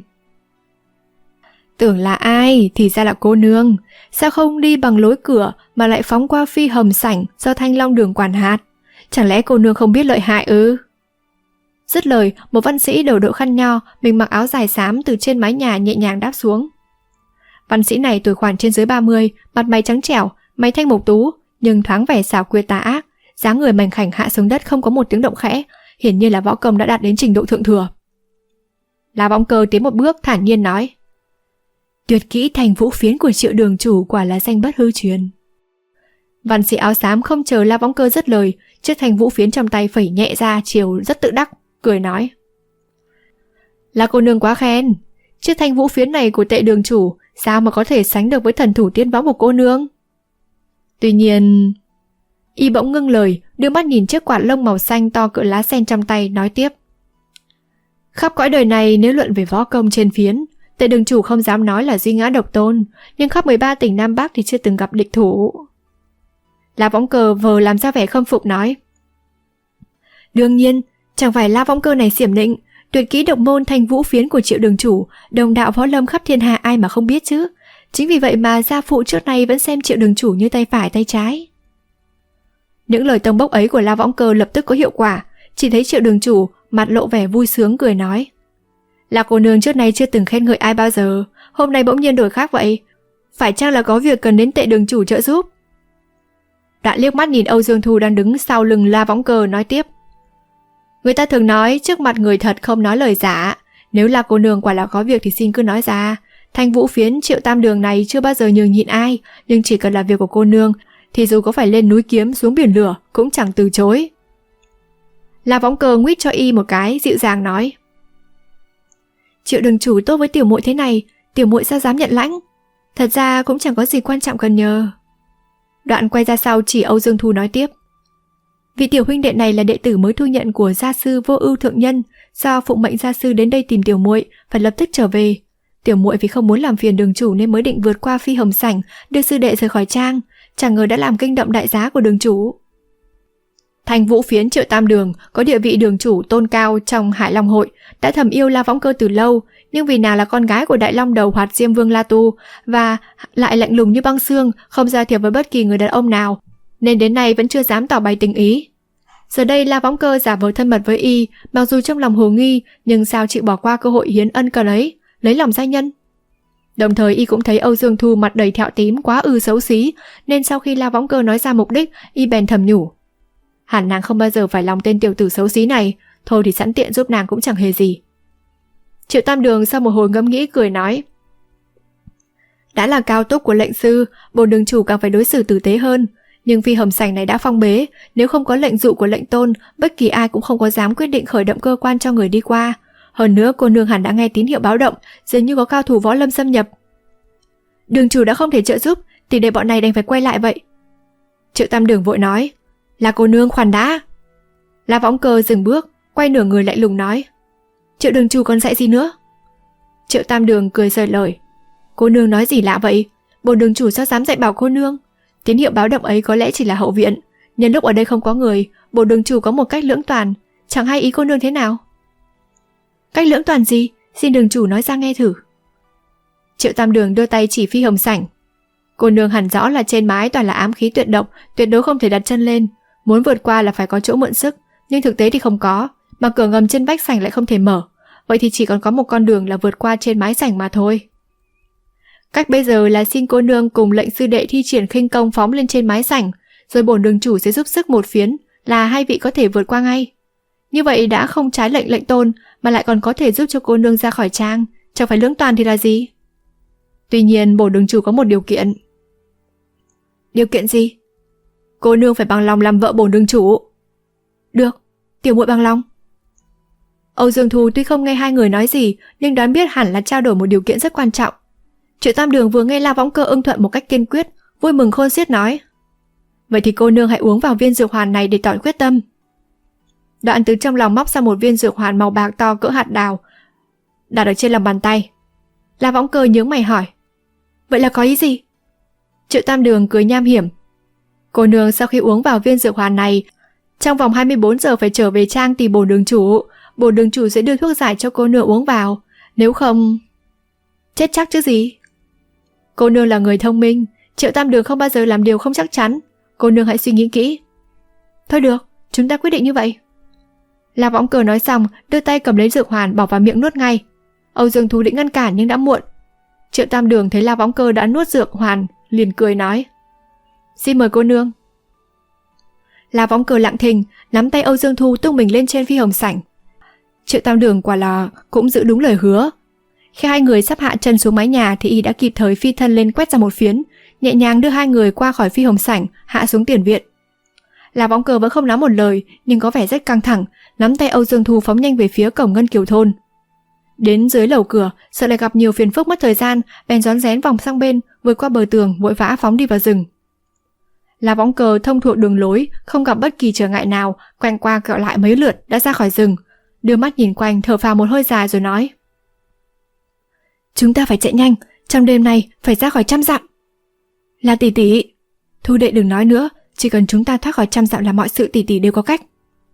Speaker 1: Tưởng là ai, thì ra là cô nương. Sao không đi bằng lối cửa mà lại phóng qua phi hầm sảnh do Thanh Long Đường quản hạt? Chẳng lẽ cô nương không biết lợi hại ư? Dứt lời, một văn sĩ đầu đội khăn nho, mình mặc áo dài xám từ trên mái nhà nhẹ nhàng đáp xuống. Văn sĩ này tuổi khoảng trên dưới 30, mặt mày trắng trẻo, mày thanh mộc tú, nhưng thoáng vẻ xảo quyệt tà ác, dáng người mảnh khảnh hạ xuống đất không có một tiếng động khẽ, hiển nhiên là võ công đã đạt đến trình độ thượng thừa. La Võng Cơ tiến một bước thản nhiên nói: Tuyệt kỹ Thành Vũ Phiến của Triệu đường chủ quả là danh bất hư truyền. Văn sĩ áo xám không chờ La Võng Cơ dứt lời, chiếc thanh vũ phiến trong tay phẩy nhẹ ra chiều rất tự đắc, cười nói: "La cô nương quá khen, chiếc thanh vũ phiến này của Tệ đường chủ sao mà có thể sánh được với thần thủ tiên võng của cô nương?" Tuy nhiên, y bỗng ngưng lời, đưa mắt nhìn chiếc quạt lông màu xanh to cỡ lá sen trong tay, nói tiếp: "Khắp cõi đời này nếu luận về võ công trên phiến, Tệ đường chủ không dám nói là duy ngã độc tôn, nhưng khắp 13 tỉnh Nam Bắc thì chưa từng gặp địch thủ." La Võng Cơ vờ làm ra vẻ khâm phục nói: "Đương nhiên, chẳng phải La Võng Cơ này xiểm nịnh, tuyệt kỹ độc môn thanh vũ phiến của Triệu đường chủ, đồng đạo võ lâm khắp thiên hạ ai mà không biết chứ. Chính vì vậy mà gia phụ trước nay vẫn xem Triệu đường chủ như tay phải tay trái." Những lời tông bốc ấy của La Võng Cơ lập tức có hiệu quả, chỉ thấy Triệu đường chủ mặt lộ vẻ vui sướng cười nói: "La cô nương trước nay chưa từng khen ngợi ai bao giờ, hôm nay bỗng nhiên đổi khác vậy, phải chăng là có việc cần đến Tệ đường chủ trợ giúp?" Đoạn liếc mắt nhìn Âu Dương Thu đang đứng sau lưng La Võng Cơ, nói tiếp: "Người ta thường nói trước mặt người thật không nói lời giả, nếu La cô nương quả là có việc thì xin cứ nói ra. Thanh vũ phiến Triệu Tam Đường này chưa bao giờ nhường nhịn ai, nhưng chỉ cần là việc của cô nương thì dù có phải lên núi kiếm xuống biển lửa cũng chẳng từ chối." La Võng Cơ nguýt cho y một cái, dịu dàng nói: "Triệu đường chủ tốt với tiểu muội thế này, tiểu muội sao dám nhận lãnh? Thật ra cũng chẳng có gì quan trọng cần nhờ." Đoạn quay ra sau chỉ Âu Dương Thu nói tiếp: "Vị tiểu huynh đệ này là đệ tử mới thu nhận của gia sư Vô Ưu thượng nhân, do phụng mệnh gia sư đến đây tìm tiểu muội, phải lập tức trở về. Tiểu muội vì không muốn làm phiền đường chủ nên mới định vượt qua phi hồng sảnh đưa sư đệ rời khỏi trang, chẳng ngờ đã làm kinh động đại giá của đường chủ." Thanh vũ phiến Triệu Tam Đường có địa vị đường chủ tôn cao trong Hải Long hội, đã thầm yêu La Võng Cơ từ lâu, nhưng vì nàng là con gái của Đại Long đầu Hoạt Diêm Vương La Tu và lại lạnh lùng như băng xương, không giao thiệp với bất kỳ người đàn ông nào, nên đến nay vẫn chưa dám tỏ bày tình ý. Giờ đây La Võng Cơ giả vờ thân mật với y, mặc dù trong lòng hồ nghi, nhưng sao chịu bỏ qua cơ hội hiến ân cần ấy, lấy lòng giai nhân. Đồng thời y cũng thấy Âu Dương Thu mặt đầy thẹo tím quá xấu xí, nên sau khi La Võng Cơ nói ra mục đích, y bèn thầm nhủ: hẳn nàng không bao giờ phải lòng tên tiểu tử xấu xí này, thôi thì sẵn tiện giúp nàng cũng chẳng hề gì. Triệu Tam Đường sau một hồi ngẫm nghĩ cười nói: đã là cao túc của lệnh sư, bổn đường chủ càng phải đối xử tử tế hơn, nhưng phi hầm sảnh này đã phong bế, nếu không có lệnh dụ của lệnh tôn, bất kỳ ai cũng không có dám quyết định khởi động cơ quan cho người đi qua. Hơn nữa cô nương hẳn đã nghe tín hiệu báo động, dường như có cao thủ võ lâm xâm nhập. Đường chủ đã không thể trợ giúp thì để bọn này đành phải quay lại vậy. Triệu Tam Đường vội nói: là cô nương khoan đã. La Võng Cơ dừng bước, quay nửa người lạnh lùng nói: Triệu đường chủ còn dạy gì nữa? Triệu Tam Đường cười rời lời: cô nương nói gì lạ vậy, bổn đường chủ sao dám dạy bảo cô nương. Tín hiệu báo động ấy có lẽ chỉ là hậu viện, nhân lúc ở đây không có người, bổn đường chủ có một cách lưỡng toàn, chẳng hay ý cô nương thế nào. Cách lưỡng toàn gì? Xin đường chủ nói ra nghe thử. Triệu Tam Đường đưa tay chỉ phi hồng sảnh: cô nương hẳn rõ là trên mái toàn là ám khí tuyệt độc, tuyệt đối không thể đặt chân lên, muốn vượt qua là phải có chỗ mượn sức, nhưng thực tế thì không có, mà cửa ngầm trên vách sảnh lại không thể mở, vậy thì chỉ còn có một con đường là vượt qua trên mái sảnh mà thôi. Cách bây giờ là xin cô nương cùng lệnh sư đệ thi triển khinh công phóng lên trên mái sảnh, rồi bổn đường chủ sẽ giúp sức một phiến là hai vị có thể vượt qua ngay. Như vậy đã không trái lệnh lệnh tôn, mà lại còn có thể giúp cho cô nương ra khỏi trang, chẳng phải lưỡng toàn thì là gì? Tuy nhiên bổn đường chủ có một điều kiện. Điều kiện gì? Cô nương phải bằng lòng làm vợ bổn đường chủ. Được, tiểu muội bằng lòng. Âu Dương Thu tuy không nghe hai người nói gì, nhưng đoán biết hẳn là trao đổi một điều kiện rất quan trọng. Triệu Tam Đường vừa nghe La Võng Cơ ưng thuận một cách kiên quyết, vui mừng khôn xiết nói: vậy thì cô nương hãy uống vào viên dược hoàn này để tỏ quyết tâm. Đoạn từ trong lòng móc ra một viên dược hoàn màu bạc to cỡ hạt đào, đặt ở trên lòng bàn tay. La Võng Cơ nhướng mày hỏi: vậy là có ý gì? Triệu Tam Đường cười nham hiểm: cô nương sau khi uống vào viên dược hoàn này, trong vòng 24 giờ phải trở về trang tìm bổn đường chủ. Bổn đường chủ sẽ đưa thuốc giải cho cô nương uống vào, nếu không... chết chắc chứ gì. Cô nương là người thông minh, Triệu Tam Đường không bao giờ làm điều không chắc chắn, cô nương hãy suy nghĩ kỹ. Thôi được, chúng ta quyết định như vậy. La Võng Cơ nói xong, đưa tay cầm lấy dược hoàn bỏ vào miệng nuốt ngay. Âu Dương Thu định ngăn cản nhưng đã muộn. Triệu Tam Đường thấy La Võng Cơ đã nuốt dược hoàn, liền cười nói: xin mời cô nương. La Võng Cơ lặng thinh, nắm tay Âu Dương Thu tung mình lên trên phi hồng sảnh. Triệu Tam Đường quả là cũng giữ đúng lời hứa. Khi hai người sắp hạ chân xuống mái nhà thì y đã kịp thời phi thân lên quét ra một phiến, nhẹ nhàng đưa hai người qua khỏi phi hồng sảnh, hạ xuống tiền viện. La Võng Cơ vẫn không nói một lời, nhưng có vẻ rất căng thẳng, nắm tay Âu Dương Thu phóng nhanh về phía cổng Ngân Kiều thôn. Đến dưới lầu cửa, sợ lại gặp nhiều phiền phức mất thời gian, bèn rón rén vòng sang bên, vượt qua bờ tường, vội vã phóng đi vào rừng. La Võng Cơ thông thuộc đường lối, không gặp bất kỳ trở ngại nào, quanh qua quẹo lại mấy lượt đã ra khỏi rừng, đưa mắt nhìn quanh, thở phào một hơi dài rồi nói: "Chúng ta phải chạy nhanh, trong đêm nay phải ra khỏi 100 dặm." "Là tỷ tỷ." "Thu đệ đừng nói nữa, chỉ cần chúng ta thoát khỏi 100 dặm là mọi sự tỷ tỷ đều có cách."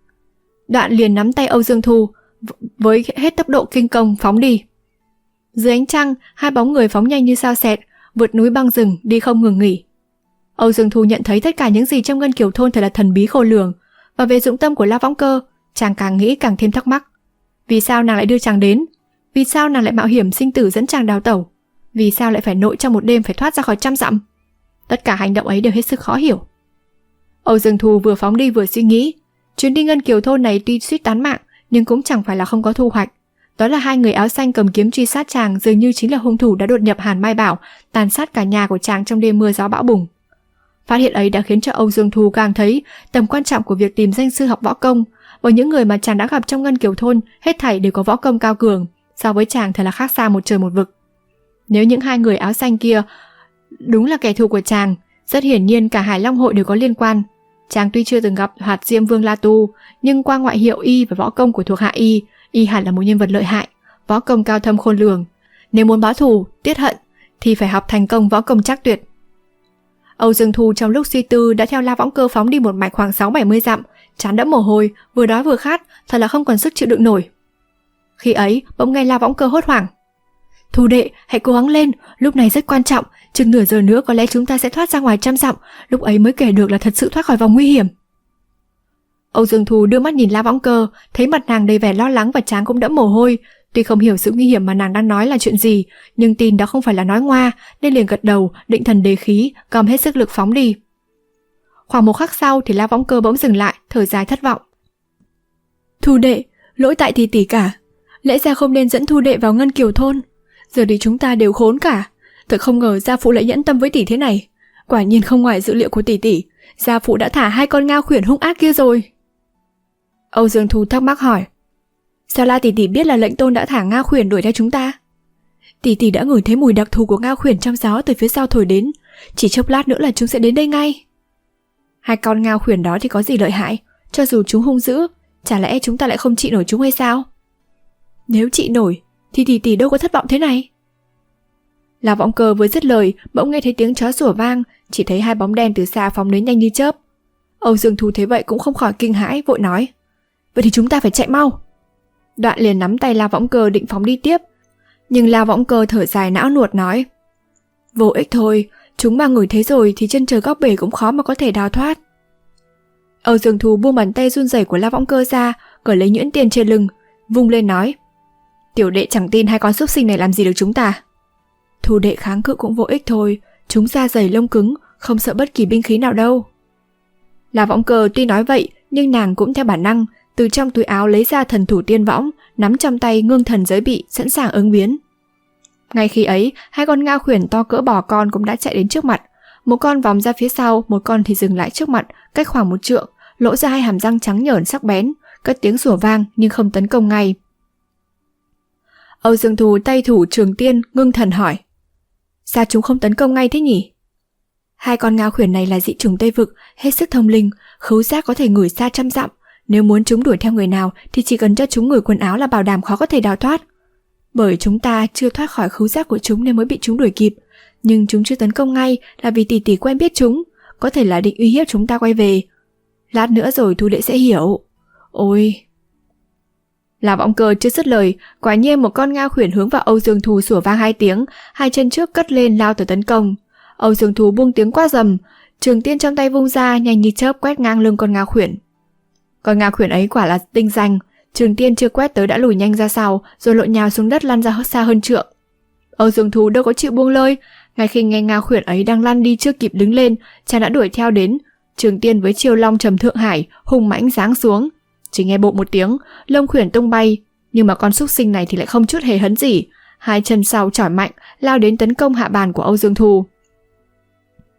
Speaker 1: Đoạn liền nắm tay Âu Dương Thu, với hết tốc độ kinh công phóng đi. Dưới ánh trăng, hai bóng người phóng nhanh như sao xẹt, vượt núi băng rừng đi không ngừng nghỉ. Âu Dương Thu nhận thấy tất cả những gì trong Ngân Kiều thôn thật là thần bí khôn lường, và về dụng tâm của La Võng Cơ, chàng càng nghĩ càng thêm thắc mắc. Vì sao nàng lại đưa chàng đến? Vì sao nàng lại mạo hiểm sinh tử dẫn chàng đào tẩu? Vì sao lại phải nội trong một đêm phải thoát ra khỏi 100 dặm? Tất cả hành động ấy đều hết sức khó hiểu. Âu Dương Thu vừa phóng đi vừa suy nghĩ, chuyến đi Ngân Kiều thôn này tuy suýt tán mạng, nhưng cũng chẳng phải là không có thu hoạch. Đó là hai người áo xanh cầm kiếm truy sát chàng dường như chính là hung thủ đã đột nhập Hàn Mai Bảo, tàn sát cả nhà của chàng trong đêm mưa gió bão bùng. Phát hiện ấy đã khiến cho Âu Dương Thu càng thấy tầm quan trọng của việc tìm danh sư học võ công, bởi những người mà chàng đã gặp trong Ngân Kiều thôn hết thảy đều có võ công cao cường, so với chàng thật là khác xa một trời một vực. Nếu những hai người áo xanh kia đúng là kẻ thù của chàng, rất hiển nhiên cả Hải Long hội đều có liên quan. Chàng tuy chưa từng gặp Hoạt Diêm Vương La Tu, nhưng qua ngoại hiệu y và võ công của thuộc hạ y hẳn là một nhân vật lợi hại, võ công cao thâm khôn lường. Nếu muốn báo thù, tiết hận thì phải học thành công võ công trắc tuyệt. Âu Dương Thu trong lúc suy tư đã theo La Võng Cơ phóng đi một mạch khoảng 60-70 dặm, trán đẫm mồ hôi, vừa đói vừa khát, thật là không còn sức chịu đựng nổi. Khi ấy, bỗng nghe La Võng Cơ hốt hoảng: "Thu đệ, hãy cố gắng lên, lúc này rất quan trọng, chừng nửa giờ nữa có lẽ chúng ta sẽ thoát ra ngoài 100 dặm, lúc ấy mới kể được là thật sự thoát khỏi vòng nguy hiểm." Âu Dương Thu đưa mắt nhìn La Võng Cơ, thấy mặt nàng đầy vẻ lo lắng và trán cũng đẫm mồ hôi. Tuy không hiểu sự nguy hiểm mà nàng đang nói là chuyện gì, nhưng tin đó không phải là nói ngoa, nên liền gật đầu, định thần đề khí, gom hết sức lực phóng đi. Khoảng một khắc sau thì La Võng Cơ bỗng dừng lại, thở dài thất vọng: "Thu đệ, lỗi tại tỷ tỷ cả. Lẽ ra không nên dẫn Thu đệ vào Ngân Kiều thôn. Giờ thì chúng ta đều khốn cả. Thật không ngờ gia phụ lại nhẫn tâm với tỷ thế này. Quả nhiên không ngoài dự liệu của tỷ tỷ, gia phụ đã thả hai con ngao khuyển hung ác kia rồi." Âu Dương Thu thắc mắc hỏi: "Sao La tỷ tỷ biết là lệnh tôn đã thả ngao khuyển đuổi theo chúng ta?" "Tỷ tỷ đã ngửi thấy mùi đặc thù của ngao khuyển trong gió từ phía sau thổi đến, chỉ chốc lát nữa là chúng sẽ đến đây ngay." "Hai con ngao khuyển đó thì có gì lợi hại? Cho dù chúng hung dữ, chả lẽ chúng ta lại không trị nổi chúng hay sao?" "Nếu trị nổi thì tỷ tỷ đâu có thất vọng thế này." La Võng Cơ vừa dứt lời, bỗng nghe thấy tiếng chó sủa vang, chỉ thấy hai bóng đen từ xa phóng đến nhanh như chớp. Âu Dương Thu thấy vậy cũng không khỏi kinh hãi, vội nói: "Vậy thì chúng ta phải chạy mau." Đoạn liền nắm tay La Võng Cơ định phóng đi tiếp, nhưng La Võng Cơ thở dài não nuột nói: "Vô ích thôi, chúng mà ngửi thấy rồi thì chân trời góc bể cũng khó mà có thể đào thoát." Âu Dương Thu buông bàn tay run rẩy của La Võng Cơ ra, cởi lấy nhuyễn tiền trên lưng, vung lên nói: "Tiểu đệ chẳng tin hai con súc sinh này làm gì được chúng ta." "Thu đệ kháng cự cũng vô ích thôi, chúng da dày lông cứng, không sợ bất kỳ binh khí nào đâu." La Võng Cơ tuy nói vậy, nhưng nàng cũng theo bản năng, từ trong túi áo lấy ra thần thủ tiên võng, nắm trong tay ngưng thần giới bị, sẵn sàng ứng biến. Ngay khi ấy, hai con ngao khuyển to cỡ bò con cũng đã chạy đến trước mặt. Một con vòng ra phía sau, một con thì dừng lại trước mặt, cách khoảng 1 trượng, lộ ra hai hàm răng trắng nhởn sắc bén, cất tiếng sủa vang nhưng không tấn công ngay. Âu Dương Thu tay thủ trường tiên, ngưng thần hỏi: "Sao chúng không tấn công ngay thế nhỉ?" "Hai con ngao khuyển này là dị chủng Tây Vực, hết sức thông linh, khứu giác có thể ngửi xa 100 dặm. Nếu muốn chúng đuổi theo người nào thì chỉ cần cho chúng ngửi quần áo là bảo đảm khó có thể đào thoát. Bởi chúng ta chưa thoát khỏi khứu giác của chúng nên mới bị chúng đuổi kịp. Nhưng chúng chưa tấn công ngay là vì tỷ tỷ quen biết chúng, có thể là định uy hiếp chúng ta quay về. Lát nữa rồi Thu đệ sẽ hiểu. Ôi..." La Võng Cơ chưa dứt lời, quả nhiên một con ngao khuyển hướng vào Âu Dương Thu sủa vang 2 tiếng, hai chân trước cất lên lao tới tấn công. Âu Dương Thu buông tiếng quát rầm, trường tiên trong tay vung ra nhanh như chớp quét ngang lưng con ngao khuyển. Con ngao khuyển ấy quả là tinh danh, trường tiên chưa quét tới đã lùi nhanh ra sau, rồi lộn nhào xuống đất lăn ra xa hơn trượng. Âu Dương Thu đâu có chịu buông lơi, ngay khi nghe ngao khuyển ấy đang lăn đi chưa kịp đứng lên, chàng đã đuổi theo đến. Trường tiên với chiêu long trầm thượng hải hùng mãnh giáng xuống, chỉ nghe bộp một tiếng, lông khuyển tung bay, nhưng mà con súc sinh này thì lại không chút hề hấn gì, hai chân sau chỏi mạnh lao đến tấn công hạ bàn của Âu Dương Thu.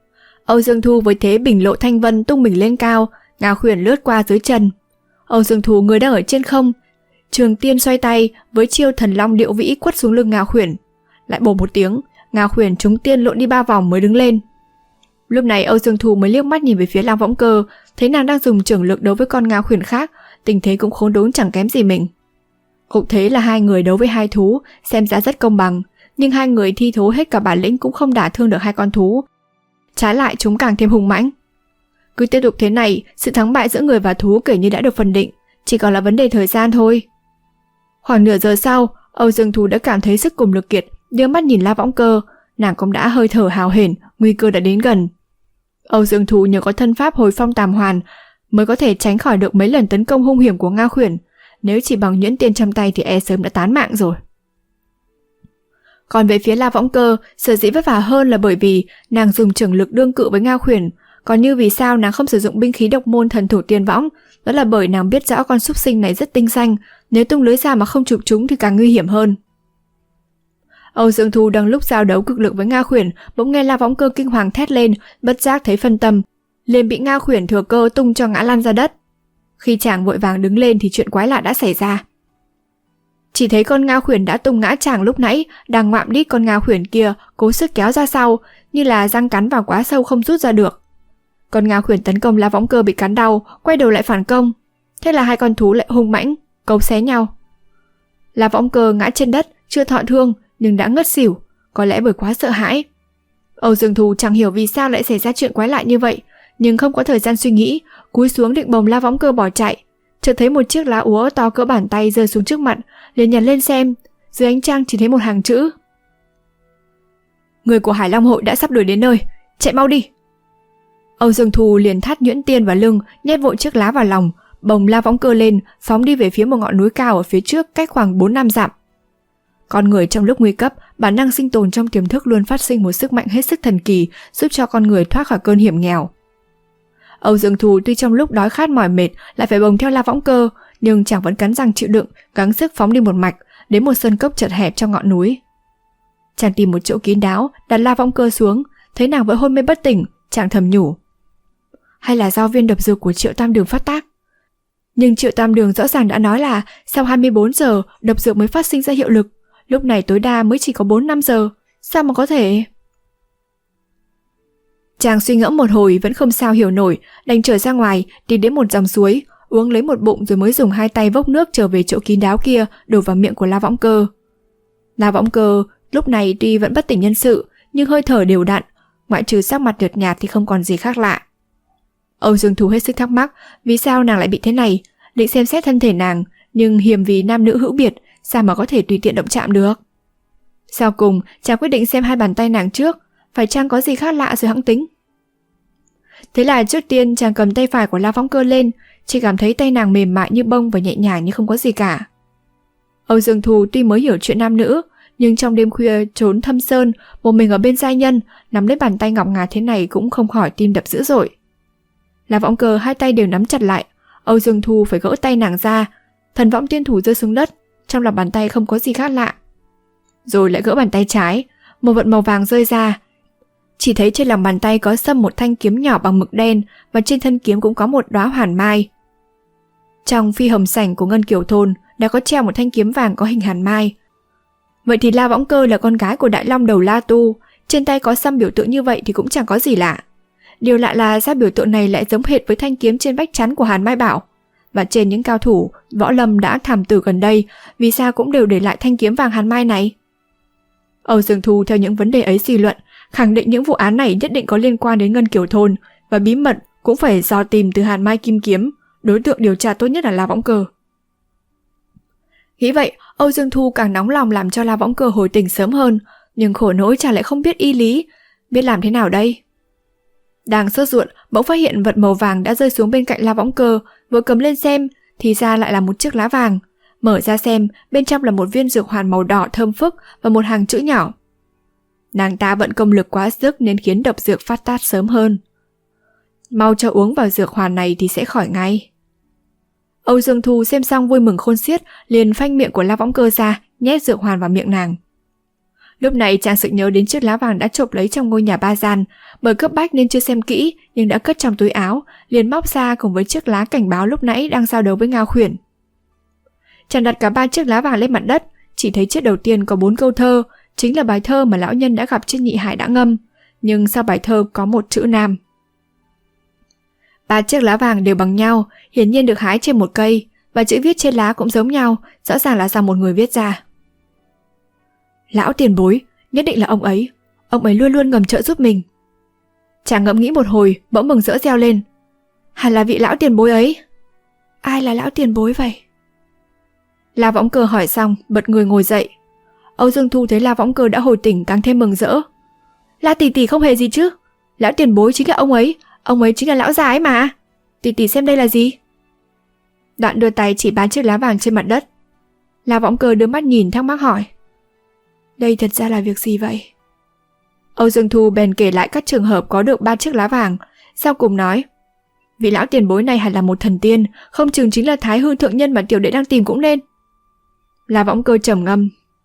Speaker 1: Âu Dương Thu với thế bình lộ thanh vân tung mình lên cao, Ngao Khuyển lướt qua dưới chân. Âu Dương Thu người đang ở trên không, Trường Tiên xoay tay với chiêu thần long điệu vĩ quất xuống lưng Ngao Khuyển. Lại bổ một tiếng, Ngao Khuyển trúng tiên lộn đi 3 vòng mới đứng lên. Lúc này Âu Dương Thu mới liếc mắt nhìn về phía Lam Võng Cơ, thấy nàng đang dùng trưởng lực đấu với con Ngao Khuyển khác, tình thế cũng khốn đốn chẳng kém gì mình. Cũng thế là hai người đấu với hai thú, xem ra rất công bằng, nhưng hai người thi thố hết cả bản lĩnh cũng không đả thương được hai con thú. Trái lại chúng càng thêm hùng mãnh. Cứ tiếp tục thế này, sự thắng bại giữa người và thú kể như đã được phân định, chỉ còn là vấn đề thời gian thôi. Khoảng nửa giờ sau, Âu Dương Thu đã cảm thấy sức cùng lực kiệt, đưa mắt nhìn La Võng Cơ, nàng cũng đã hơi thở hào hển, nguy cơ đã đến gần. Âu Dương Thu nhờ có thân pháp hồi phong tàm hoàn mới có thể tránh khỏi được mấy lần tấn công hung hiểm của Ngao Khuyển, nếu chỉ bằng nhuyễn tiên trong tay thì sớm đã tán mạng rồi. Còn về phía La Võng Cơ, sở dĩ vất vả hơn là bởi vì nàng dùng trưởng lực đương cự với Ngao Khuyển, còn như vì sao nàng không sử dụng binh khí độc môn thần thủ tiên võng, đó là bởi nàng biết rõ con súc sinh này rất tinh danh, nếu tung lưới ra mà không chụp chúng thì càng nguy hiểm hơn. Âu Dương Thu đang lúc giao đấu cực lực với Ngao Khuyển, bỗng nghe La Võng Cơ kinh hoàng thét lên, bất giác thấy phân tâm, liền bị Ngao Khuyển thừa cơ tung cho ngã lăn ra đất. Khi chàng vội vàng đứng lên thì chuyện quái lạ đã xảy ra. Chỉ thấy con Ngao Khuyển đã tung ngã chàng lúc nãy, đang ngoạm đít con Ngao Khuyển kia cố sức kéo ra sau, như là răng cắn vào quá sâu không rút ra được. Con Ngao Khuyển tấn công La Võng Cơ bị cắn đau, quay đầu lại phản công, thế là hai con thú lại hung mãnh cấu xé nhau. La Võng Cơ ngã trên đất, chưa thọ thương nhưng đã ngất xỉu, có lẽ bởi quá sợ hãi. Âu Dương Thu chẳng hiểu vì sao lại xảy ra chuyện quái lạ như vậy, nhưng không có thời gian suy nghĩ, cúi xuống định bồng La Võng Cơ bỏ chạy, chợt thấy một chiếc lá úa to cỡ bàn tay rơi xuống trước mặt, liền nhặt lên xem, dưới ánh trăng chỉ thấy một hàng chữ: người của Hải Long hội đã sắp đuổi đến nơi, chạy mau đi. Âu Dương Thu liền thắt nhuyễn tiên vào lưng, nhét vội chiếc lá vào lòng, bồng La Võng Cơ lên, phóng đi về phía một ngọn núi cao ở phía trước cách khoảng 4-5 dặm. Con người trong lúc nguy cấp, bản năng sinh tồn trong tiềm thức luôn phát sinh một sức mạnh hết sức thần kỳ, giúp cho con người thoát khỏi cơn hiểm nghèo. Âu Dương Thu tuy trong lúc đói khát mỏi mệt lại phải bồng theo La Võng Cơ, nhưng chàng vẫn cắn răng chịu đựng, gắng sức phóng đi một mạch đến một sơn cốc chật hẹp trong ngọn núi. Chàng tìm một chỗ kín đáo, đặt La Võng Cơ xuống, thấy nàng vẫn hôn mê bất tỉnh, chàng thầm nhủ: hay là do viên độc dược của Triệu Tam Đường phát tác? Nhưng Triệu Tam Đường rõ ràng đã nói là sau 24 giờ độc dược mới phát sinh ra hiệu lực, lúc này tối đa mới chỉ có 4-5 giờ, sao mà có thể? Chàng suy ngẫm một hồi vẫn không sao hiểu nổi, đành trở ra ngoài, đi đến một dòng suối, uống lấy một bụng rồi mới dùng hai tay vốc nước trở về chỗ kín đáo kia, đổ vào miệng của La Võng Cơ. La Võng Cơ lúc này tuy vẫn bất tỉnh nhân sự, nhưng hơi thở đều đặn, ngoại trừ sắc mặt nhợt nhạt thì không còn gì khác lạ. Âu Dương Thu hết sức thắc mắc, vì sao nàng lại bị thế này, định xem xét thân thể nàng, nhưng hiềm vì nam nữ hữu biệt, sao mà có thể tùy tiện động chạm được. Sau cùng, chàng quyết định xem hai bàn tay nàng trước, phải chăng có gì khác lạ rồi hẵng tính. Thế là trước tiên chàng cầm tay phải của La Võng Cơ lên, chỉ cảm thấy tay nàng mềm mại như bông và nhẹ nhàng như không có gì cả. Âu Dương Thu tuy mới hiểu chuyện nam nữ, nhưng trong đêm khuya trốn thâm sơn, một mình ở bên giai nhân, nắm lấy bàn tay ngọc ngà thế này cũng không khỏi tim đập dữ dội. La Võng Cơ hai tay đều nắm chặt lại, Âu Dương Thu phải gỡ tay nàng ra, thần võng tiên thủ rơi xuống đất, trong lòng bàn tay không có gì khác lạ. Rồi lại gỡ bàn tay trái, một vật màu vàng rơi ra. Chỉ thấy trên lòng bàn tay có xâm một thanh kiếm nhỏ bằng mực đen, và trên thân kiếm cũng có một đóa hoàn mai. Trong phi hồng sảnh của Ngân Kiều Thôn đã có treo một thanh kiếm vàng có hình hàn mai. Vậy thì La Võng Cơ là con gái của Đại Long Đầu La Tu, trên tay có xăm biểu tượng như vậy thì cũng chẳng có gì lạ. Điều lạ là sao biểu tượng này lại giống hệt với thanh kiếm trên vách chắn của Hàn Mai Bảo, và trên những cao thủ võ lâm đã thảm tử gần đây, vì sao cũng đều để lại thanh kiếm vàng hàn mai này? Âu Dương Thu theo những vấn đề ấy suy luận, khẳng định những vụ án này nhất định có liên quan đến Ngân Kiều Thôn, và bí mật cũng phải dò tìm từ Hàn Mai Kim Kiếm, đối tượng điều tra tốt nhất là La Võng Cơ. Nghĩ vậy, Âu Dương Thu càng nóng lòng làm cho La Võng Cơ hồi tỉnh sớm hơn, nhưng khổ nỗi chàng lại không biết y lý, biết làm thế nào đây? Đang sốt ruột, bỗng phát hiện vật màu vàng đã rơi xuống bên cạnh La Võng Cơ, vừa cầm lên xem, thì ra lại là một chiếc lá vàng. Mở ra xem, bên trong là một viên dược hoàn màu đỏ thơm phức và một hàng chữ nhỏ. Nàng ta vận công lực quá sức nên khiến độc dược phát tác sớm hơn. Mau cho uống vào dược hoàn này thì sẽ khỏi ngay. Âu Dương Thu xem xong vui mừng khôn xiết, liền phanh miệng của La Võng Cơ ra, nhét dược hoàn vào miệng nàng. Lúc này chàng sực nhớ đến chiếc lá vàng đã chộp lấy trong ngôi nhà ba gian, bởi cấp bách nên chưa xem kỹ nhưng đã cất trong túi áo, liền móc ra cùng với chiếc lá cảnh báo lúc nãy đang giao đấu với Ngao Khuyển. Chàng đặt cả 3 chiếc lá vàng lên mặt đất, chỉ thấy chiếc đầu tiên có 4 câu thơ, chính là bài thơ mà lão nhân đã gặp trên Nhị Hải đã ngâm, nhưng sau bài thơ có một chữ nam. 3 chiếc lá vàng đều bằng nhau, hiển nhiên được hái trên một cây, và chữ viết trên lá cũng giống nhau, rõ ràng là do một người viết ra. Lão tiền bối, nhất định là ông ấy luôn luôn ngầm trợ giúp mình. Chàng ngẫm nghĩ một hồi, bỗng mừng rỡ reo lên. Hẳn là vị lão tiền bối ấy. Ai là lão tiền bối vậy? La Võng Cơ hỏi xong, bật người ngồi dậy. Âu Dương Thu thấy La Võng Cơ đã hồi tỉnh càng thêm mừng rỡ. La tỷ tỷ không hề gì chứ? Lão tiền bối chính là ông ấy chính là lão già ấy mà. Tỷ tỷ xem đây là gì? Đoạn đưa tay chỉ 3 chiếc lá vàng trên mặt đất. La Võng Cơ đưa mắt nhìn thắc mắc hỏi. Đây thật ra là việc gì vậy? Âu Dương Thu bèn kể lại các trường hợp có được 3 chiếc lá vàng, sau cùng nói. Vị lão tiền bối này hẳn là một thần tiên, không chừng chính là Thái Hư thượng nhân mà tiểu đệ đang tìm cũng nên. La Võng Cơ trầm ngâm.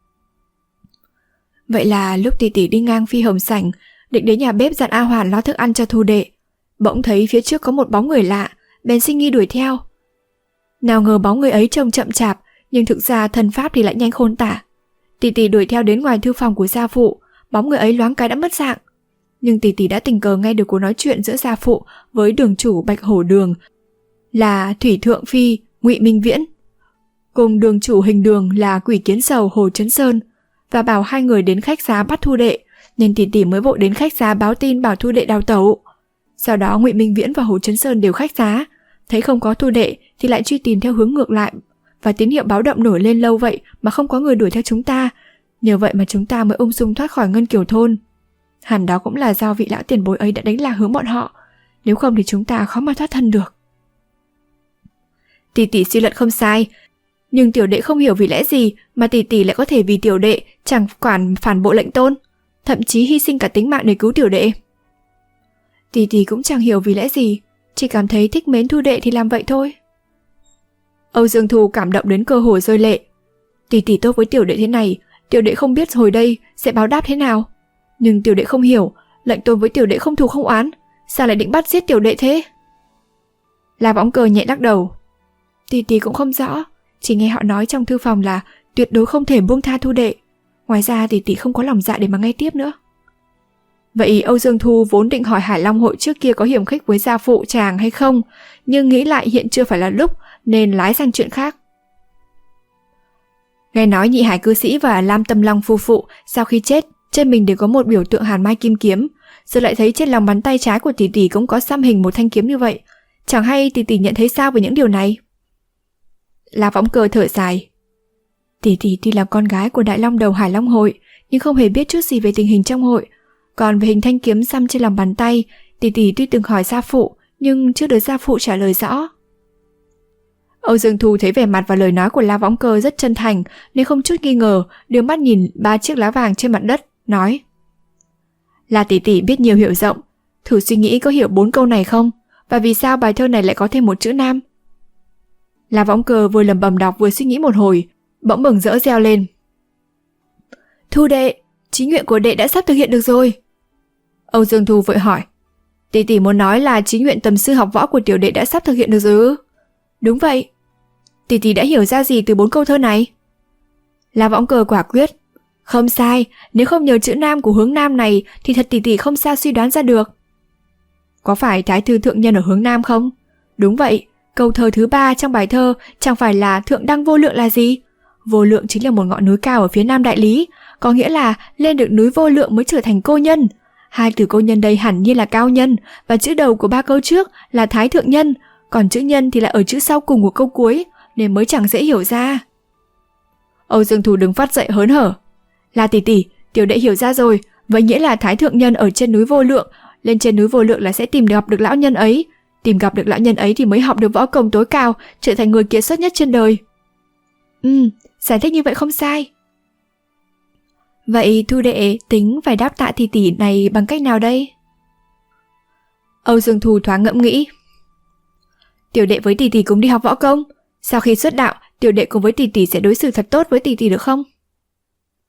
Speaker 1: Vậy là lúc tỷ tỷ đi ngang Phi Hồng Sảnh, định đến nhà bếp dặn A Hoàn lo thức ăn cho Thu đệ, bỗng thấy phía trước có một bóng người lạ, bèn sinh nghi đuổi theo. Nào ngờ bóng người ấy trông chậm chạp, nhưng thực ra thần pháp thì lại nhanh khôn tả. Tỷ tỷ đuổi theo đến ngoài thư phòng của gia phụ, bóng người ấy loáng cái đã mất dạng. Nhưng tỷ tỷ đã tình cờ nghe được cuộc nói chuyện giữa gia phụ với đường chủ Bạch Hổ Đường là Thủy Thượng Phi Ngụy Minh Viễn, cùng đường chủ Hình Đường là Quỷ Kiến Sầu Hồ Chấn Sơn, và bảo 2 người đến khách xá bắt Thu đệ, nên tỷ tỷ mới vội đến khách xá báo tin bảo Thu đệ đào tẩu. Sau đó Ngụy Minh Viễn và Hồ Chấn Sơn đều khách xá, thấy không có Thu đệ thì lại truy tìm theo hướng ngược lại, và tín hiệu báo động nổi lên lâu vậy mà không có người đuổi theo chúng ta. Nhờ vậy mà chúng ta mới ung dung thoát khỏi Ngân Kiều thôn. Hẳn đó cũng là do vị lão tiền bối ấy đã đánh lạc hướng bọn họ, nếu không thì chúng ta khó mà thoát thân được. Tỷ tỷ suy luận không sai, nhưng tiểu đệ không hiểu vì lẽ gì mà tỷ tỷ lại có thể vì tiểu đệ chẳng quản phản bội lệnh tôn, thậm chí hy sinh cả tính mạng để cứu tiểu đệ. Tỷ tỷ cũng chẳng hiểu vì lẽ gì, chỉ cảm thấy thích mến Thu đệ thì làm vậy thôi. Âu Dương Thu cảm động đến cơ hồ rơi lệ. Tỷ tỷ tốt với tiểu đệ thế này, tiểu đệ không biết hồi đây sẽ báo đáp thế nào. Nhưng tiểu đệ không hiểu, lệnh tôn với tiểu đệ không thù không oán, sao lại định bắt giết tiểu đệ thế? La Võng Cơ nhẹ lắc đầu. Tỷ tỷ cũng không rõ, chỉ nghe họ nói trong thư phòng là tuyệt đối không thể buông tha Thu đệ. Ngoài ra tỷ tỷ không có lòng dạ để mà nghe tiếp nữa. Vậy Âu Dương Thu vốn định hỏi Hải Long hội trước kia có hiểm khích với gia phụ chàng hay không, nhưng nghĩ lại hiện chưa phải là lúc nên lái sang chuyện khác. Nghe nói Nhị Hải cư sĩ và Lam Tâm Long phu phụ sau khi chết trên mình đều có một biểu tượng hàn mai kim kiếm, giờ lại thấy trên lòng bàn tay trái của tỷ tỷ cũng có xăm hình một thanh kiếm như vậy. Chẳng hay tỷ tỷ nhận thấy sao về những điều này? La Võng Cơ thở dài. Tỷ tỷ tuy là con gái của Đại Long đầu Hải Long hội, nhưng không hề biết chút gì về tình hình trong hội. Còn về hình thanh kiếm xăm trên lòng bàn tay, tỷ tỷ tuy từng hỏi gia phụ, nhưng chưa được gia phụ trả lời rõ. Âu Dương Thu thấy vẻ mặt và lời nói của La Võng Cơ rất chân thành nên không chút nghi ngờ, đưa mắt nhìn 3 chiếc lá vàng trên mặt đất, nói. La tỷ tỷ biết nhiều hiểu rộng, thử suy nghĩ có hiểu 4 câu này không? Và vì sao bài thơ này lại có thêm một chữ nam? La Võng Cơ vừa lẩm bẩm đọc vừa suy nghĩ một hồi, bỗng mừng rỡ reo lên. Thu đệ, chí nguyện của đệ đã sắp thực hiện được rồi. Âu Dương Thu vội hỏi. Tỷ tỷ muốn nói là chí nguyện tầm sư học võ của tiểu đệ đã sắp thực hiện được rồi ư? Đúng vậy. Tỷ tỷ đã hiểu ra gì từ 4 câu thơ này? La Võng Cơ quả quyết. Không sai, nếu không nhờ chữ nam của hướng nam này thì thật tỷ tỷ không sao suy đoán ra được. Có phải Thái Thư thượng nhân ở hướng nam không? Đúng vậy, câu thơ thứ 3 trong bài thơ chẳng phải là thượng đăng vô lượng là gì? Vô lượng chính là một ngọn núi cao ở phía nam đại lý, có nghĩa là lên được núi vô lượng mới trở thành cô nhân. 2 từ cô nhân đây hẳn nhiên là cao nhân, và chữ đầu của 3 câu trước là Thái thượng nhân, còn chữ nhân thì là ở chữ sau cùng của câu cuối, nên mới chẳng dễ hiểu ra. Âu Dương Thu đứng phát dậy hớn hở. La tỷ tỷ, tiểu đệ hiểu ra rồi, vậy nghĩa là Thái thượng nhân ở trên núi vô lượng, lên trên núi vô lượng là sẽ tìm gặp được lão nhân ấy, tìm gặp được lão nhân ấy thì mới học được võ công tối cao, trở thành người kiệt xuất nhất trên đời. Giải thích như vậy không sai. Vậy Thu đệ tính phải đáp tạ tỷ tỷ này bằng cách nào đây? Âu Dương Thu thoáng ngẫm nghĩ. Tiểu đệ với tỷ tỷ cùng đi học võ công, sau khi xuất đạo, tiểu đệ cùng với tỷ tỷ sẽ đối xử thật tốt với tỷ tỷ được không?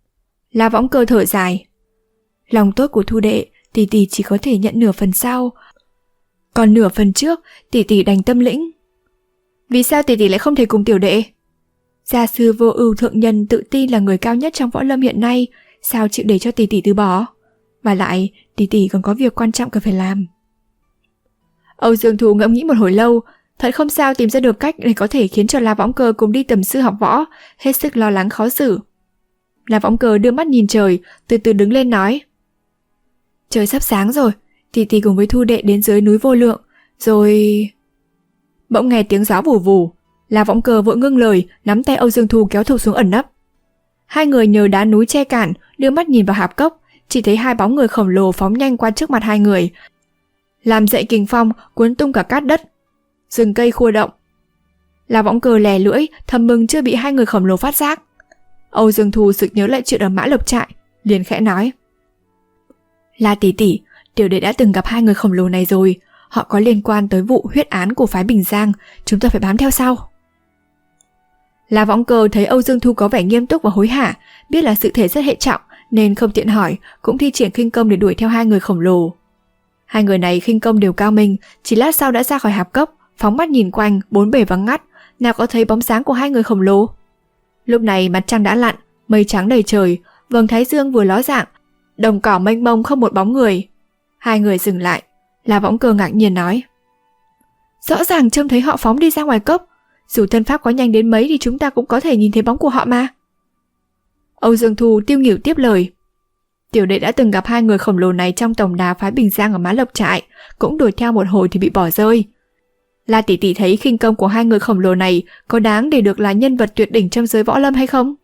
Speaker 1: La Võng Cơ thở dài. Lòng tốt của Thu đệ, tỷ tỷ chỉ có thể nhận nửa phần sau, còn nửa phần trước tỷ tỷ đành tâm lĩnh. Vì sao tỷ tỷ lại không thể cùng tiểu đệ? Gia sư Vô Ưu thượng nhân tự tin là người cao nhất trong võ lâm hiện nay, sao chịu để cho tỷ tỷ từ bỏ? Và lại, tỷ tỷ còn có việc quan trọng cần phải làm. Âu Dương Thù ngẫm nghĩ một hồi lâu, thật không sao tìm ra được cách để có thể khiến cho La Võng Cơ cùng đi tầm sư học võ, hết sức lo lắng khó xử. La Võng Cơ đưa mắt nhìn trời, từ từ đứng lên nói: Trời sắp sáng rồi, tỷ tỷ cùng với Thu đệ đến dưới núi Vô Lượng, rồi... Bỗng nghe tiếng gió vù vù, La Võng Cơ vội ngưng lời, nắm tay Âu Dương Thù kéo thục xuống ẩn nấp. Hai người nhờ đá núi che cản, đưa mắt nhìn vào hạp cốc, chỉ thấy hai bóng người khổng lồ phóng nhanh qua trước mặt hai người, làm dậy kình phong cuốn tung cả cát đất, rừng cây khua động. La Võng Cơ lè lưỡi, thầm mừng chưa bị hai người khổng lồ phát giác. Âu Dương Thù sực nhớ lại chuyện ở Mã Lộc trại, liền khẽ nói: La tỷ tỷ, tiểu đệ đã từng gặp hai người khổng lồ này rồi, họ có liên quan tới vụ huyết án của phái Bình Giang, chúng ta phải bám theo sau. La Võng Cơ thấy Âu Dương Thu có vẻ nghiêm túc và hối hả, biết là sự thể rất hệ trọng nên không tiện hỏi, cũng thi triển khinh công để đuổi theo hai người khổng lồ. Hai người này khinh công đều cao minh, chỉ lát sau đã ra khỏi hạp cốc, phóng mắt nhìn quanh, bốn bề vắng ngắt, nào có thấy bóng sáng của hai người khổng lồ. Lúc này mặt trăng đã lặn, mây trắng đầy trời, vầng thái dương vừa ló dạng, đồng cỏ mênh mông không một bóng người. Hai người dừng lại, La Võng Cơ ngạc nhiên nói: Rõ ràng trông thấy họ phóng đi ra ngoài cốc, dù thân pháp có nhanh đến mấy thì chúng ta cũng có thể nhìn thấy bóng của họ mà. Âu Dương Thu tiêu nghỉu tiếp lời: Tiểu đệ đã từng gặp hai người khổng lồ này trong tổng đà phái Bình Giang ở Mã Lộc trại, cũng đuổi theo một hồi thì bị bỏ rơi. La tỷ tỷ thấy khinh công của hai người khổng lồ này có đáng để được là nhân vật tuyệt đỉnh trong giới võ lâm hay không?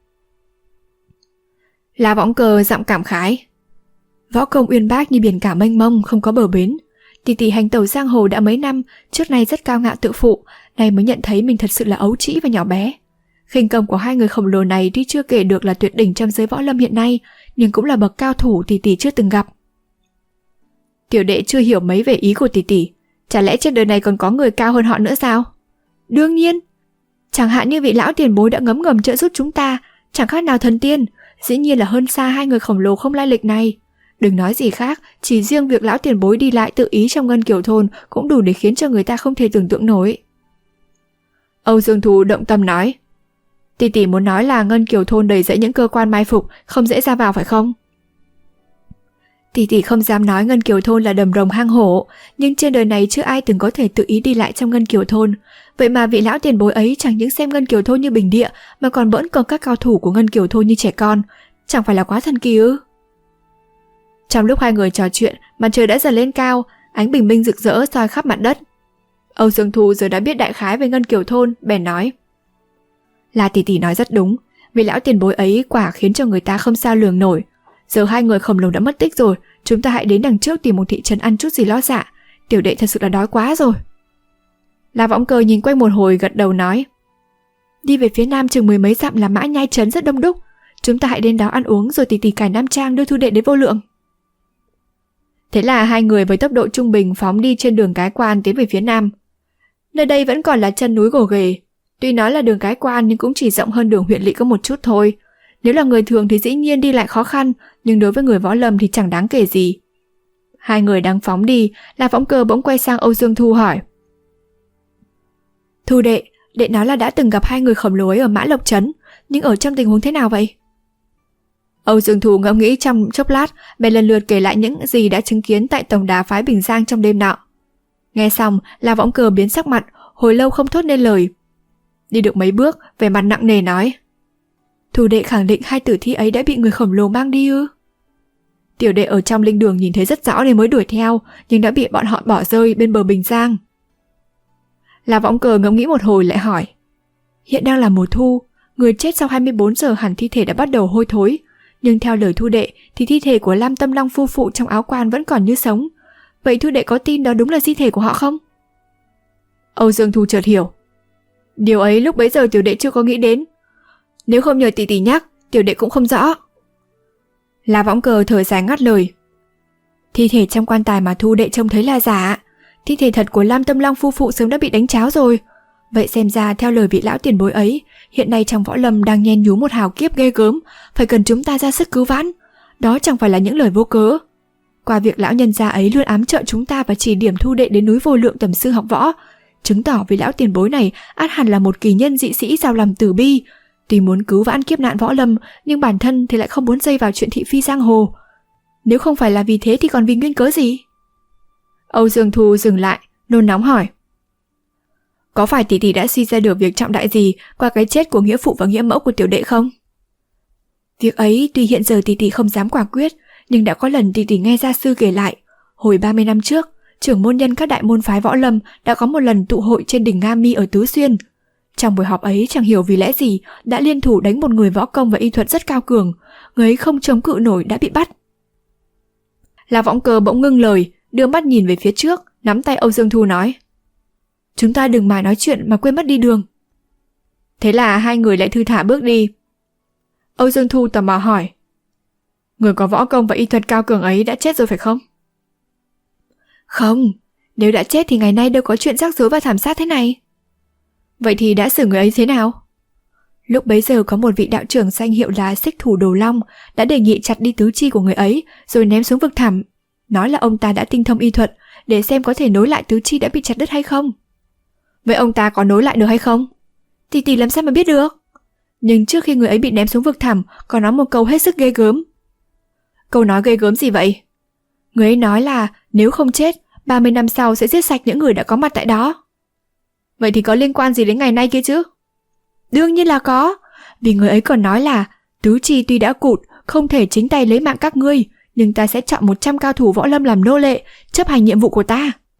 Speaker 1: La Võng Cơ giọng cảm khái: Võ công uyên bác như biển cả mênh mông, không có bờ bến. Tỷ tỷ hành tẩu giang hồ đã mấy năm, trước nay rất cao ngạo tự phụ, nay mới nhận thấy mình thật sự là ấu trĩ và nhỏ bé. Khinh công của hai người khổng lồ này tuy chưa kể được là tuyệt đỉnh trong giới võ lâm hiện nay, nhưng cũng là bậc cao thủ tỷ tỷ chưa từng gặp. Tiểu đệ chưa hiểu mấy về ý của tỷ tỷ, chả lẽ trên đời này còn có người cao hơn họ nữa sao? Đương nhiên, chẳng hạn như vị lão tiền bối đã ngấm ngầm trợ giúp chúng ta, chẳng khác nào thần tiên, dĩ nhiên là hơn xa hai người khổng lồ không lai lịch này. Đừng nói gì khác, chỉ riêng việc lão tiền bối đi lại tự ý trong Ngân Kiều Thôn cũng đủ để khiến cho người ta không thể tưởng tượng nổi. Âu Dương Thù động tâm nói: Tỷ tỷ muốn nói là Ngân Kiều Thôn đầy dẫy những cơ quan mai phục, không dễ ra vào phải không? Tỷ tỷ không dám nói Ngân Kiều Thôn là đầm rồng hang hổ, nhưng trên đời này chưa ai từng có thể tự ý đi lại trong Ngân Kiều Thôn. Vậy mà vị lão tiền bối ấy chẳng những xem Ngân Kiều Thôn như bình địa, mà còn bỡn cợt các cao thủ của Ngân Kiều Thôn như trẻ con, chẳng phải là quá thần kỳ ư? Trong lúc hai người trò chuyện, mặt trời đã dần lên cao, ánh bình minh rực rỡ soi khắp mặt đất. Âu Dương Thu giờ đã biết đại khái về Ngân Kiều Thôn, bèn nói: La tỷ tỷ nói rất đúng, vì lão tiền bối ấy quả khiến cho người ta không sao lường nổi. Giờ hai người khổng lồ đã mất tích rồi, chúng ta hãy đến đằng trước tìm một thị trấn ăn chút gì lót dạ. Tiểu đệ thật sự là đói quá rồi. La Võng Cơ nhìn quanh một hồi gật đầu nói: Đi về phía nam chừng 10 mấy dặm là Mã Nhai trấn rất đông đúc, chúng ta hãy đến đó ăn uống rồi tỷ tỷ cải Nam Trang đưa Thu đệ đến Vô Lượng. Thế là hai người với tốc độ trung bình phóng đi trên đường Cái Quan tiến về phía nam. Nơi đây vẫn còn là chân núi gồ ghề, tuy nói là đường Cái Quan nhưng cũng chỉ rộng hơn đường huyện lỵ có một chút thôi. Nếu là người thường thì dĩ nhiên đi lại khó khăn, nhưng đối với người võ lâm thì chẳng đáng kể gì. Hai người đang phóng đi, La Võng Cơ bỗng quay sang Âu Dương Thu hỏi: Thu đệ, đệ nói là đã từng gặp hai người khổng lồ ấy ở Mã Lộc trấn, nhưng ở trong tình huống thế nào vậy? Âu Dương Thu ngẫm nghĩ trong chốc lát, bèn lần lượt kể lại những gì đã chứng kiến tại tổng đà phái Bình Giang trong đêm nọ. Nghe xong, La Võng Cơ biến sắc mặt, hồi lâu không thốt nên lời. Đi được mấy bước, vẻ mặt nặng nề nói: Thu đệ khẳng định hai tử thi ấy đã bị người khổng lồ mang đi ư? Tiểu đệ ở trong linh đường nhìn thấy rất rõ nên mới đuổi theo, nhưng đã bị bọn họ bỏ rơi bên bờ Bình Giang. La Võng Cơ ngẫm nghĩ một hồi lại hỏi: Hiện đang là mùa thu, người chết sau 24 giờ hẳn thi thể đã bắt đầu hôi thối, nhưng theo lời Thu đệ thì thi thể của Lam Tâm Long phu phụ trong áo quan vẫn còn như sống. Vậy Thu đệ có tin đó đúng là thi thể của họ không? Âu Dương Thu chợt hiểu. Điều ấy lúc bấy giờ tiểu đệ chưa có nghĩ đến. Nếu không nhờ tỷ tỷ nhắc, tiểu đệ cũng không rõ. La Võng Cơ thở dài ngắt lời: Thi thể trong quan tài mà Thu đệ trông thấy là giả. Thi thể thật của Lam Tâm Long phu phụ sớm đã bị đánh cháo rồi. Vậy xem ra theo lời vị lão tiền bối ấy, hiện nay trong võ lâm đang nhen nhúm một hào kiếp ghê gớm, phải cần chúng ta ra sức cứu vãn. Đó chẳng phải là những lời vô cớ. Qua việc lão nhân gia ấy luôn ám trợ chúng ta và chỉ điểm thu đệ đến núi Vô Lượng tầm sư học võ, chứng tỏ vì lão tiền bối này ắt hẳn là một kỳ nhân dị sĩ giàu lòng từ bi. Tuy muốn cứu vãn kiếp nạn võ lâm, nhưng bản thân thì lại không muốn dây vào chuyện thị phi giang hồ. Nếu không phải là vì thế thì còn vì nguyên cớ gì? Âu Dương Thu dừng lại, nôn nóng hỏi. Có phải tỷ tỷ đã suy ra được việc trọng đại gì qua cái chết của nghĩa phụ và nghĩa mẫu của tiểu đệ không? Việc ấy tuy hiện giờ tỷ tỷ không dám quả quyết, nhưng đã có lần tỷ tỷ nghe gia sư kể lại, hồi 30 năm trước, trưởng môn nhân các đại môn phái võ lâm đã có một lần tụ hội trên đỉnh Nga Mi ở Tứ Xuyên. Trong buổi họp ấy chẳng hiểu vì lẽ gì đã liên thủ đánh một người võ công và y thuật rất cao cường, người ấy không chống cự nổi đã bị bắt. La Võng Cơ bỗng ngưng lời, đưa mắt nhìn về phía trước, nắm tay Âu Dương Thu nói. Chúng ta đừng mãi nói chuyện mà quên mất đi đường. Thế là hai người lại thư thả bước đi. Âu Dương Thu tò mò hỏi. Người có võ công và y thuật cao cường ấy đã chết rồi phải không? Không, nếu đã chết thì ngày nay đâu có chuyện rắc rối và thảm sát thế này. Vậy thì đã xử người ấy thế nào? Lúc bấy giờ có một vị đạo trưởng danh hiệu là Xích Thủ Đồ Long đã đề nghị chặt đi tứ chi của người ấy rồi ném xuống vực thẳm, nói là ông ta đã tinh thông y thuật để xem có thể nối lại tứ chi đã bị chặt đứt hay không. Vậy ông ta có nối lại được hay không? Tỷ làm sao mà biết được? Nhưng trước khi người ấy bị ném xuống vực thẳm còn nói một câu hết sức ghê gớm. Câu nói ghê gớm gì vậy? Người ấy nói là nếu không chết, 30 năm sau sẽ giết sạch những người đã có mặt tại đó. Vậy thì có liên quan gì đến ngày nay kia chứ? Đương nhiên là có, vì người ấy còn nói là tứ chi tuy đã cụt, không thể chính tay lấy mạng các ngươi, nhưng ta sẽ chọn 100 cao thủ võ lâm làm nô lệ, chấp hành nhiệm vụ của ta.